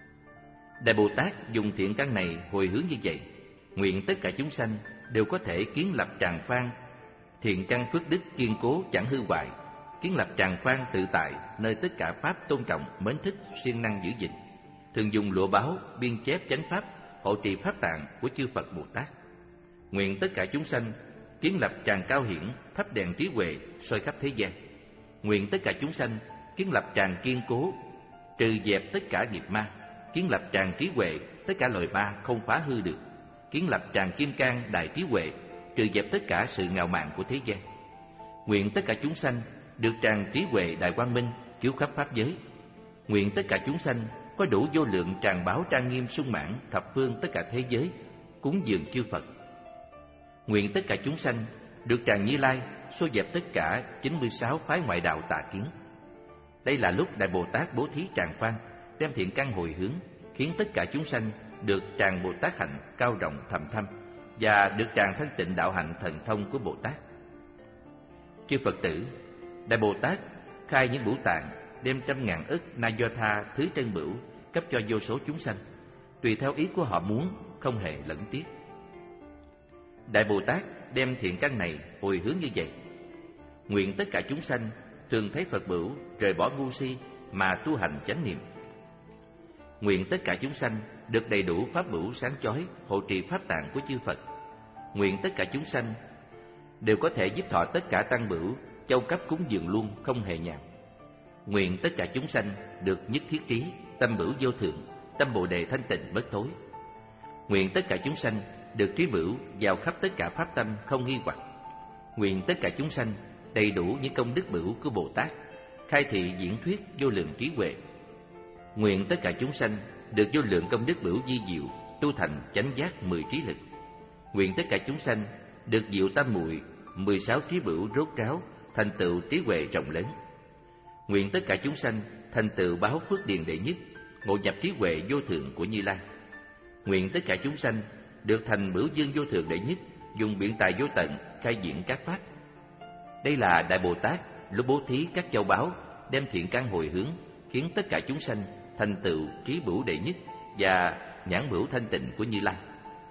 Đại Bồ Tát dùng thiện căn này hồi hướng như vậy, nguyện tất cả chúng sanh đều có thể kiến lập tràng phan thiện căn phước đức kiên cố chẳng hư hoại, kiến lập tràng phan tự tại nơi tất cả pháp tôn trọng mến thích siêng năng giữ gìn, thường dùng lụa báo biên chép chánh pháp hộ trì pháp tạng của chư Phật Bồ Tát. Nguyện tất cả chúng sanh kiến lập tràng cao hiển thắp đèn trí huệ soi khắp thế gian. Nguyện tất cả chúng sanh kiến lập tràng kiên cố trừ dẹp tất cả nghiệp ma, kiến lập tràng trí huệ tất cả loài ma không phá hư được, kiến lập tràng kim cang đại trí huệ trừ dẹp tất cả sự ngạo mạn của thế gian. Nguyện tất cả chúng sanh được tràng trí huệ đại quang minh chiếu khắp pháp giới. Nguyện tất cả chúng sanh có đủ vô lượng tràng báo trang nghiêm sung mãn thập phương tất cả thế giới cúng dường chư Phật. Nguyện tất cả chúng sanh được tràng Như Lai xô dẹp tất cả chín mươi sáu phái ngoại đạo tà kiến. Đây là lúc Đại Bồ Tát bố thí tràng phan, đem thiện căn hồi hướng, khiến tất cả chúng sanh được tràng Bồ Tát hạnh cao rộng thầm thâm và được tràng thanh tịnh đạo hạnh thần thông của Bồ Tát. Chư Phật tử, Đại Bồ Tát khai những bửu tạng, đem trăm ngàn ức na do tha thứ trân bửu cấp cho vô số chúng sanh, tùy theo ý của họ muốn, không hề lẫn tiếc. Đại Bồ Tát đem thiện căn này hồi hướng như vậy, nguyện tất cả chúng sanh thường thấy Phật bửu, rời bỏ ngu si mà tu hành chánh niệm. Nguyện tất cả chúng sanh được đầy đủ pháp bửu sáng chói hộ trì pháp tạng của chư Phật. Nguyện tất cả chúng sanh đều có thể giúp thọ tất cả tăng bửu, châu cấp cúng dường luôn không hề nhàn. Nguyện tất cả chúng sanh được nhất thiết trí, tâm bửu vô thượng, tâm bồ đề thanh tịnh bất thối. Nguyện tất cả chúng sanh được trí bửu vào khắp tất cả pháp tâm không nghi hoặc. Nguyện tất cả chúng sanh đầy đủ những công đức bửu của Bồ Tát, khai thị diễn thuyết vô lượng trí huệ. Nguyện tất cả chúng sanh được vô lượng công đức bửu di diệu, tu thành chánh giác mười trí lực. Nguyện tất cả chúng sanh được diệu tam muội, mười sáu trí bửu rốt ráo, thành tựu trí huệ rộng lớn. Nguyện tất cả chúng sanh thành tựu báo phước điền đệ nhất, ngộ nhập trí huệ vô thượng của Như Lai. Nguyện tất cả chúng sanh được thành bửu dương vô thượng đệ nhất, dùng biện tài vô tận khai diễn các pháp. Đây là Đại Bồ Tát lúc bố thí các châu báu, đem thiện căn hồi hướng, khiến tất cả chúng sanh thành tựu trí bửu đệ nhất và nhãn bửu thanh tịnh của Như Lai.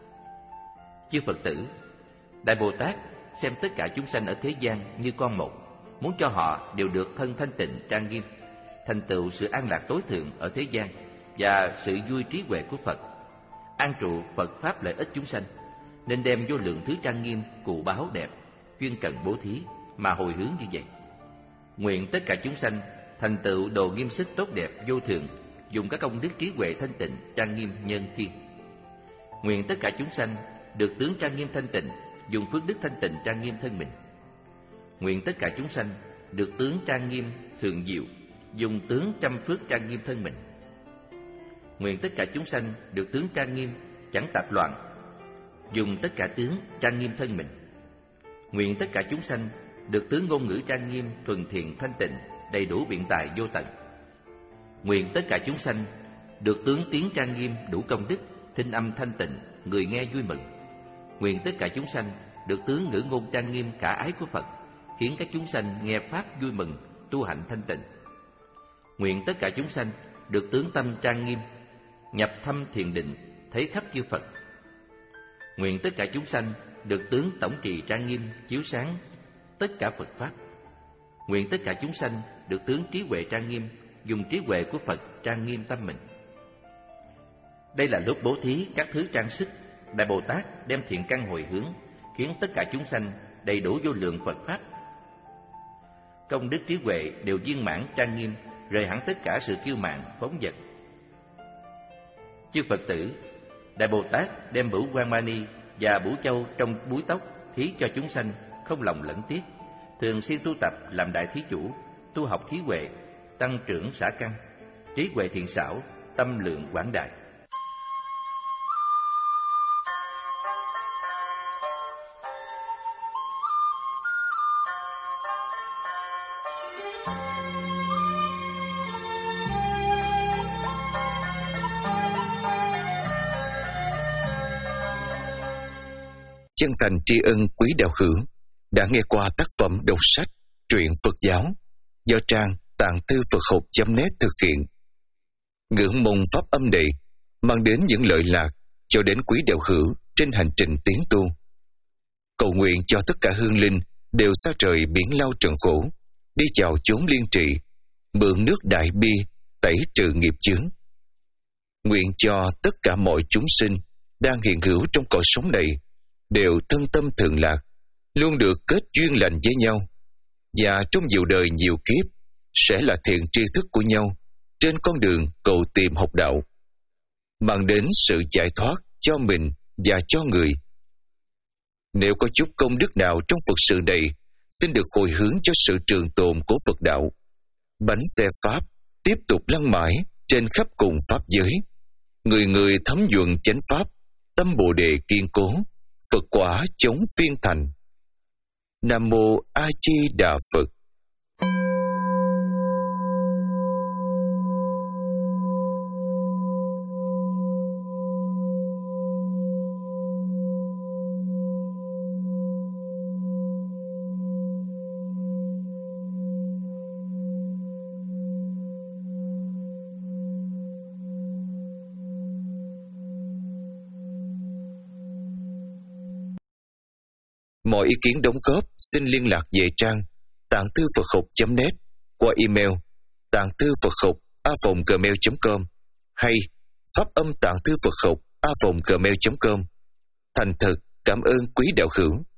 Chư Phật tử, Đại Bồ Tát xem tất cả chúng sanh ở thế gian như con một, muốn cho họ đều được thân thanh tịnh trang nghiêm, thành tựu sự an lạc tối thượng ở thế gian và sự vui trí huệ của Phật, an trụ Phật pháp lợi ích chúng sanh, nên đem vô lượng thứ trang nghiêm cụ báu đẹp, chuyên cần bố thí mà hồi hướng như vậy. Nguyện tất cả chúng sanh thành tựu đồ nghiêm sức tốt đẹp vô thượng, dùng các công đức trí huệ thanh tịnh trang nghiêm nhân thiên. Nguyện tất cả chúng sanh được tướng trang nghiêm thanh tịnh, dùng phước đức thanh tịnh trang nghiêm thân mình. Nguyện tất cả chúng sanh được tướng trang nghiêm thường diệu, dùng tướng trăm phước trang nghiêm thân mình. Nguyện tất cả chúng sanh được tướng trang nghiêm chẳng tạp loạn, dùng tất cả tướng trang nghiêm thân mình. Nguyện tất cả chúng sanh được tướng ngôn ngữ trang nghiêm thuần thiện thanh tịnh, đầy đủ biện tài vô tận. Nguyện tất cả chúng sanh được tướng tiếng trang nghiêm đủ công đức, thinh âm thanh tịnh, người nghe vui mừng. Nguyện tất cả chúng sanh được tướng ngữ ngôn trang nghiêm khả ái của Phật, khiến các chúng sanh nghe pháp vui mừng, tu hạnh thanh tịnh. Nguyện tất cả chúng sanh được tướng tâm trang nghiêm, nhập thâm thiền định, thấy khắp chư Phật. Nguyện tất cả chúng sanh được tướng tổng trì trang nghiêm, chiếu sáng tất cả Phật pháp. Nguyện tất cả chúng sanh được tướng trí huệ trang nghiêm, dùng trí huệ của Phật trang nghiêm tâm mình. Đây là lúc bố thí các thứ trang sức, Đại Bồ Tát đem thiện căn hồi hướng, khiến tất cả chúng sanh đầy đủ vô lượng Phật pháp. Công đức trí huệ đều viên mãn trang nghiêm, rời hẳn tất cả sự kiêu mạn phóng dật. Chư Phật tử, Đại Bồ Tát đem bửu Quang Mani và bửu châu trong búi tóc thí cho chúng sanh, không lòng lẫn tiếc, thường xuyên tu tập làm đại thí chủ, tu học thí huệ, tăng trưởng xả căn, trí huệ thiện xảo, tâm lượng quảng đại. Chân thành tri ân quý đạo hữu đã nghe qua tác phẩm đọc sách truyện Phật giáo do trang tạng thư Phật học chấm net thực hiện. Ngưỡng mong pháp âm này mang đến những lợi lạc cho đến quý đạo hữu trên hành trình tiến tu. Cầu nguyện cho tất cả hương linh đều xa trời biển lao trần khổ, đi chào chốn liên trị, mượn nước đại bi tẩy trừ nghiệp chướng. Nguyện cho tất cả mọi chúng sinh đang hiện hữu trong cõi sống này đều thân tâm thường lạc, luôn được kết duyên lành với nhau, và trong nhiều đời nhiều kiếp sẽ là thiện tri thức của nhau trên con đường cầu tìm học đạo, mang đến sự giải thoát cho mình và cho người. Nếu có chút công đức nào trong Phật sự này, xin được hồi hướng cho sự trường tồn của Phật đạo. Bánh xe Pháp tiếp tục lăn mãi trên khắp cùng Pháp giới. Người người thấm nhuận chánh Pháp, tâm Bồ Đề kiên cố, Phật quả chống phiên thành. Nam Mô A Di Đà Phật. Mọi ý kiến đóng góp xin liên lạc về trang tạng thư Phật học chấm net qua email tạng thư Phật học a còng gmail chấm com hay pháp âm tạng thư Phật học a vòng gmail chấm com. Thành thật cảm ơn quý đạo hữu.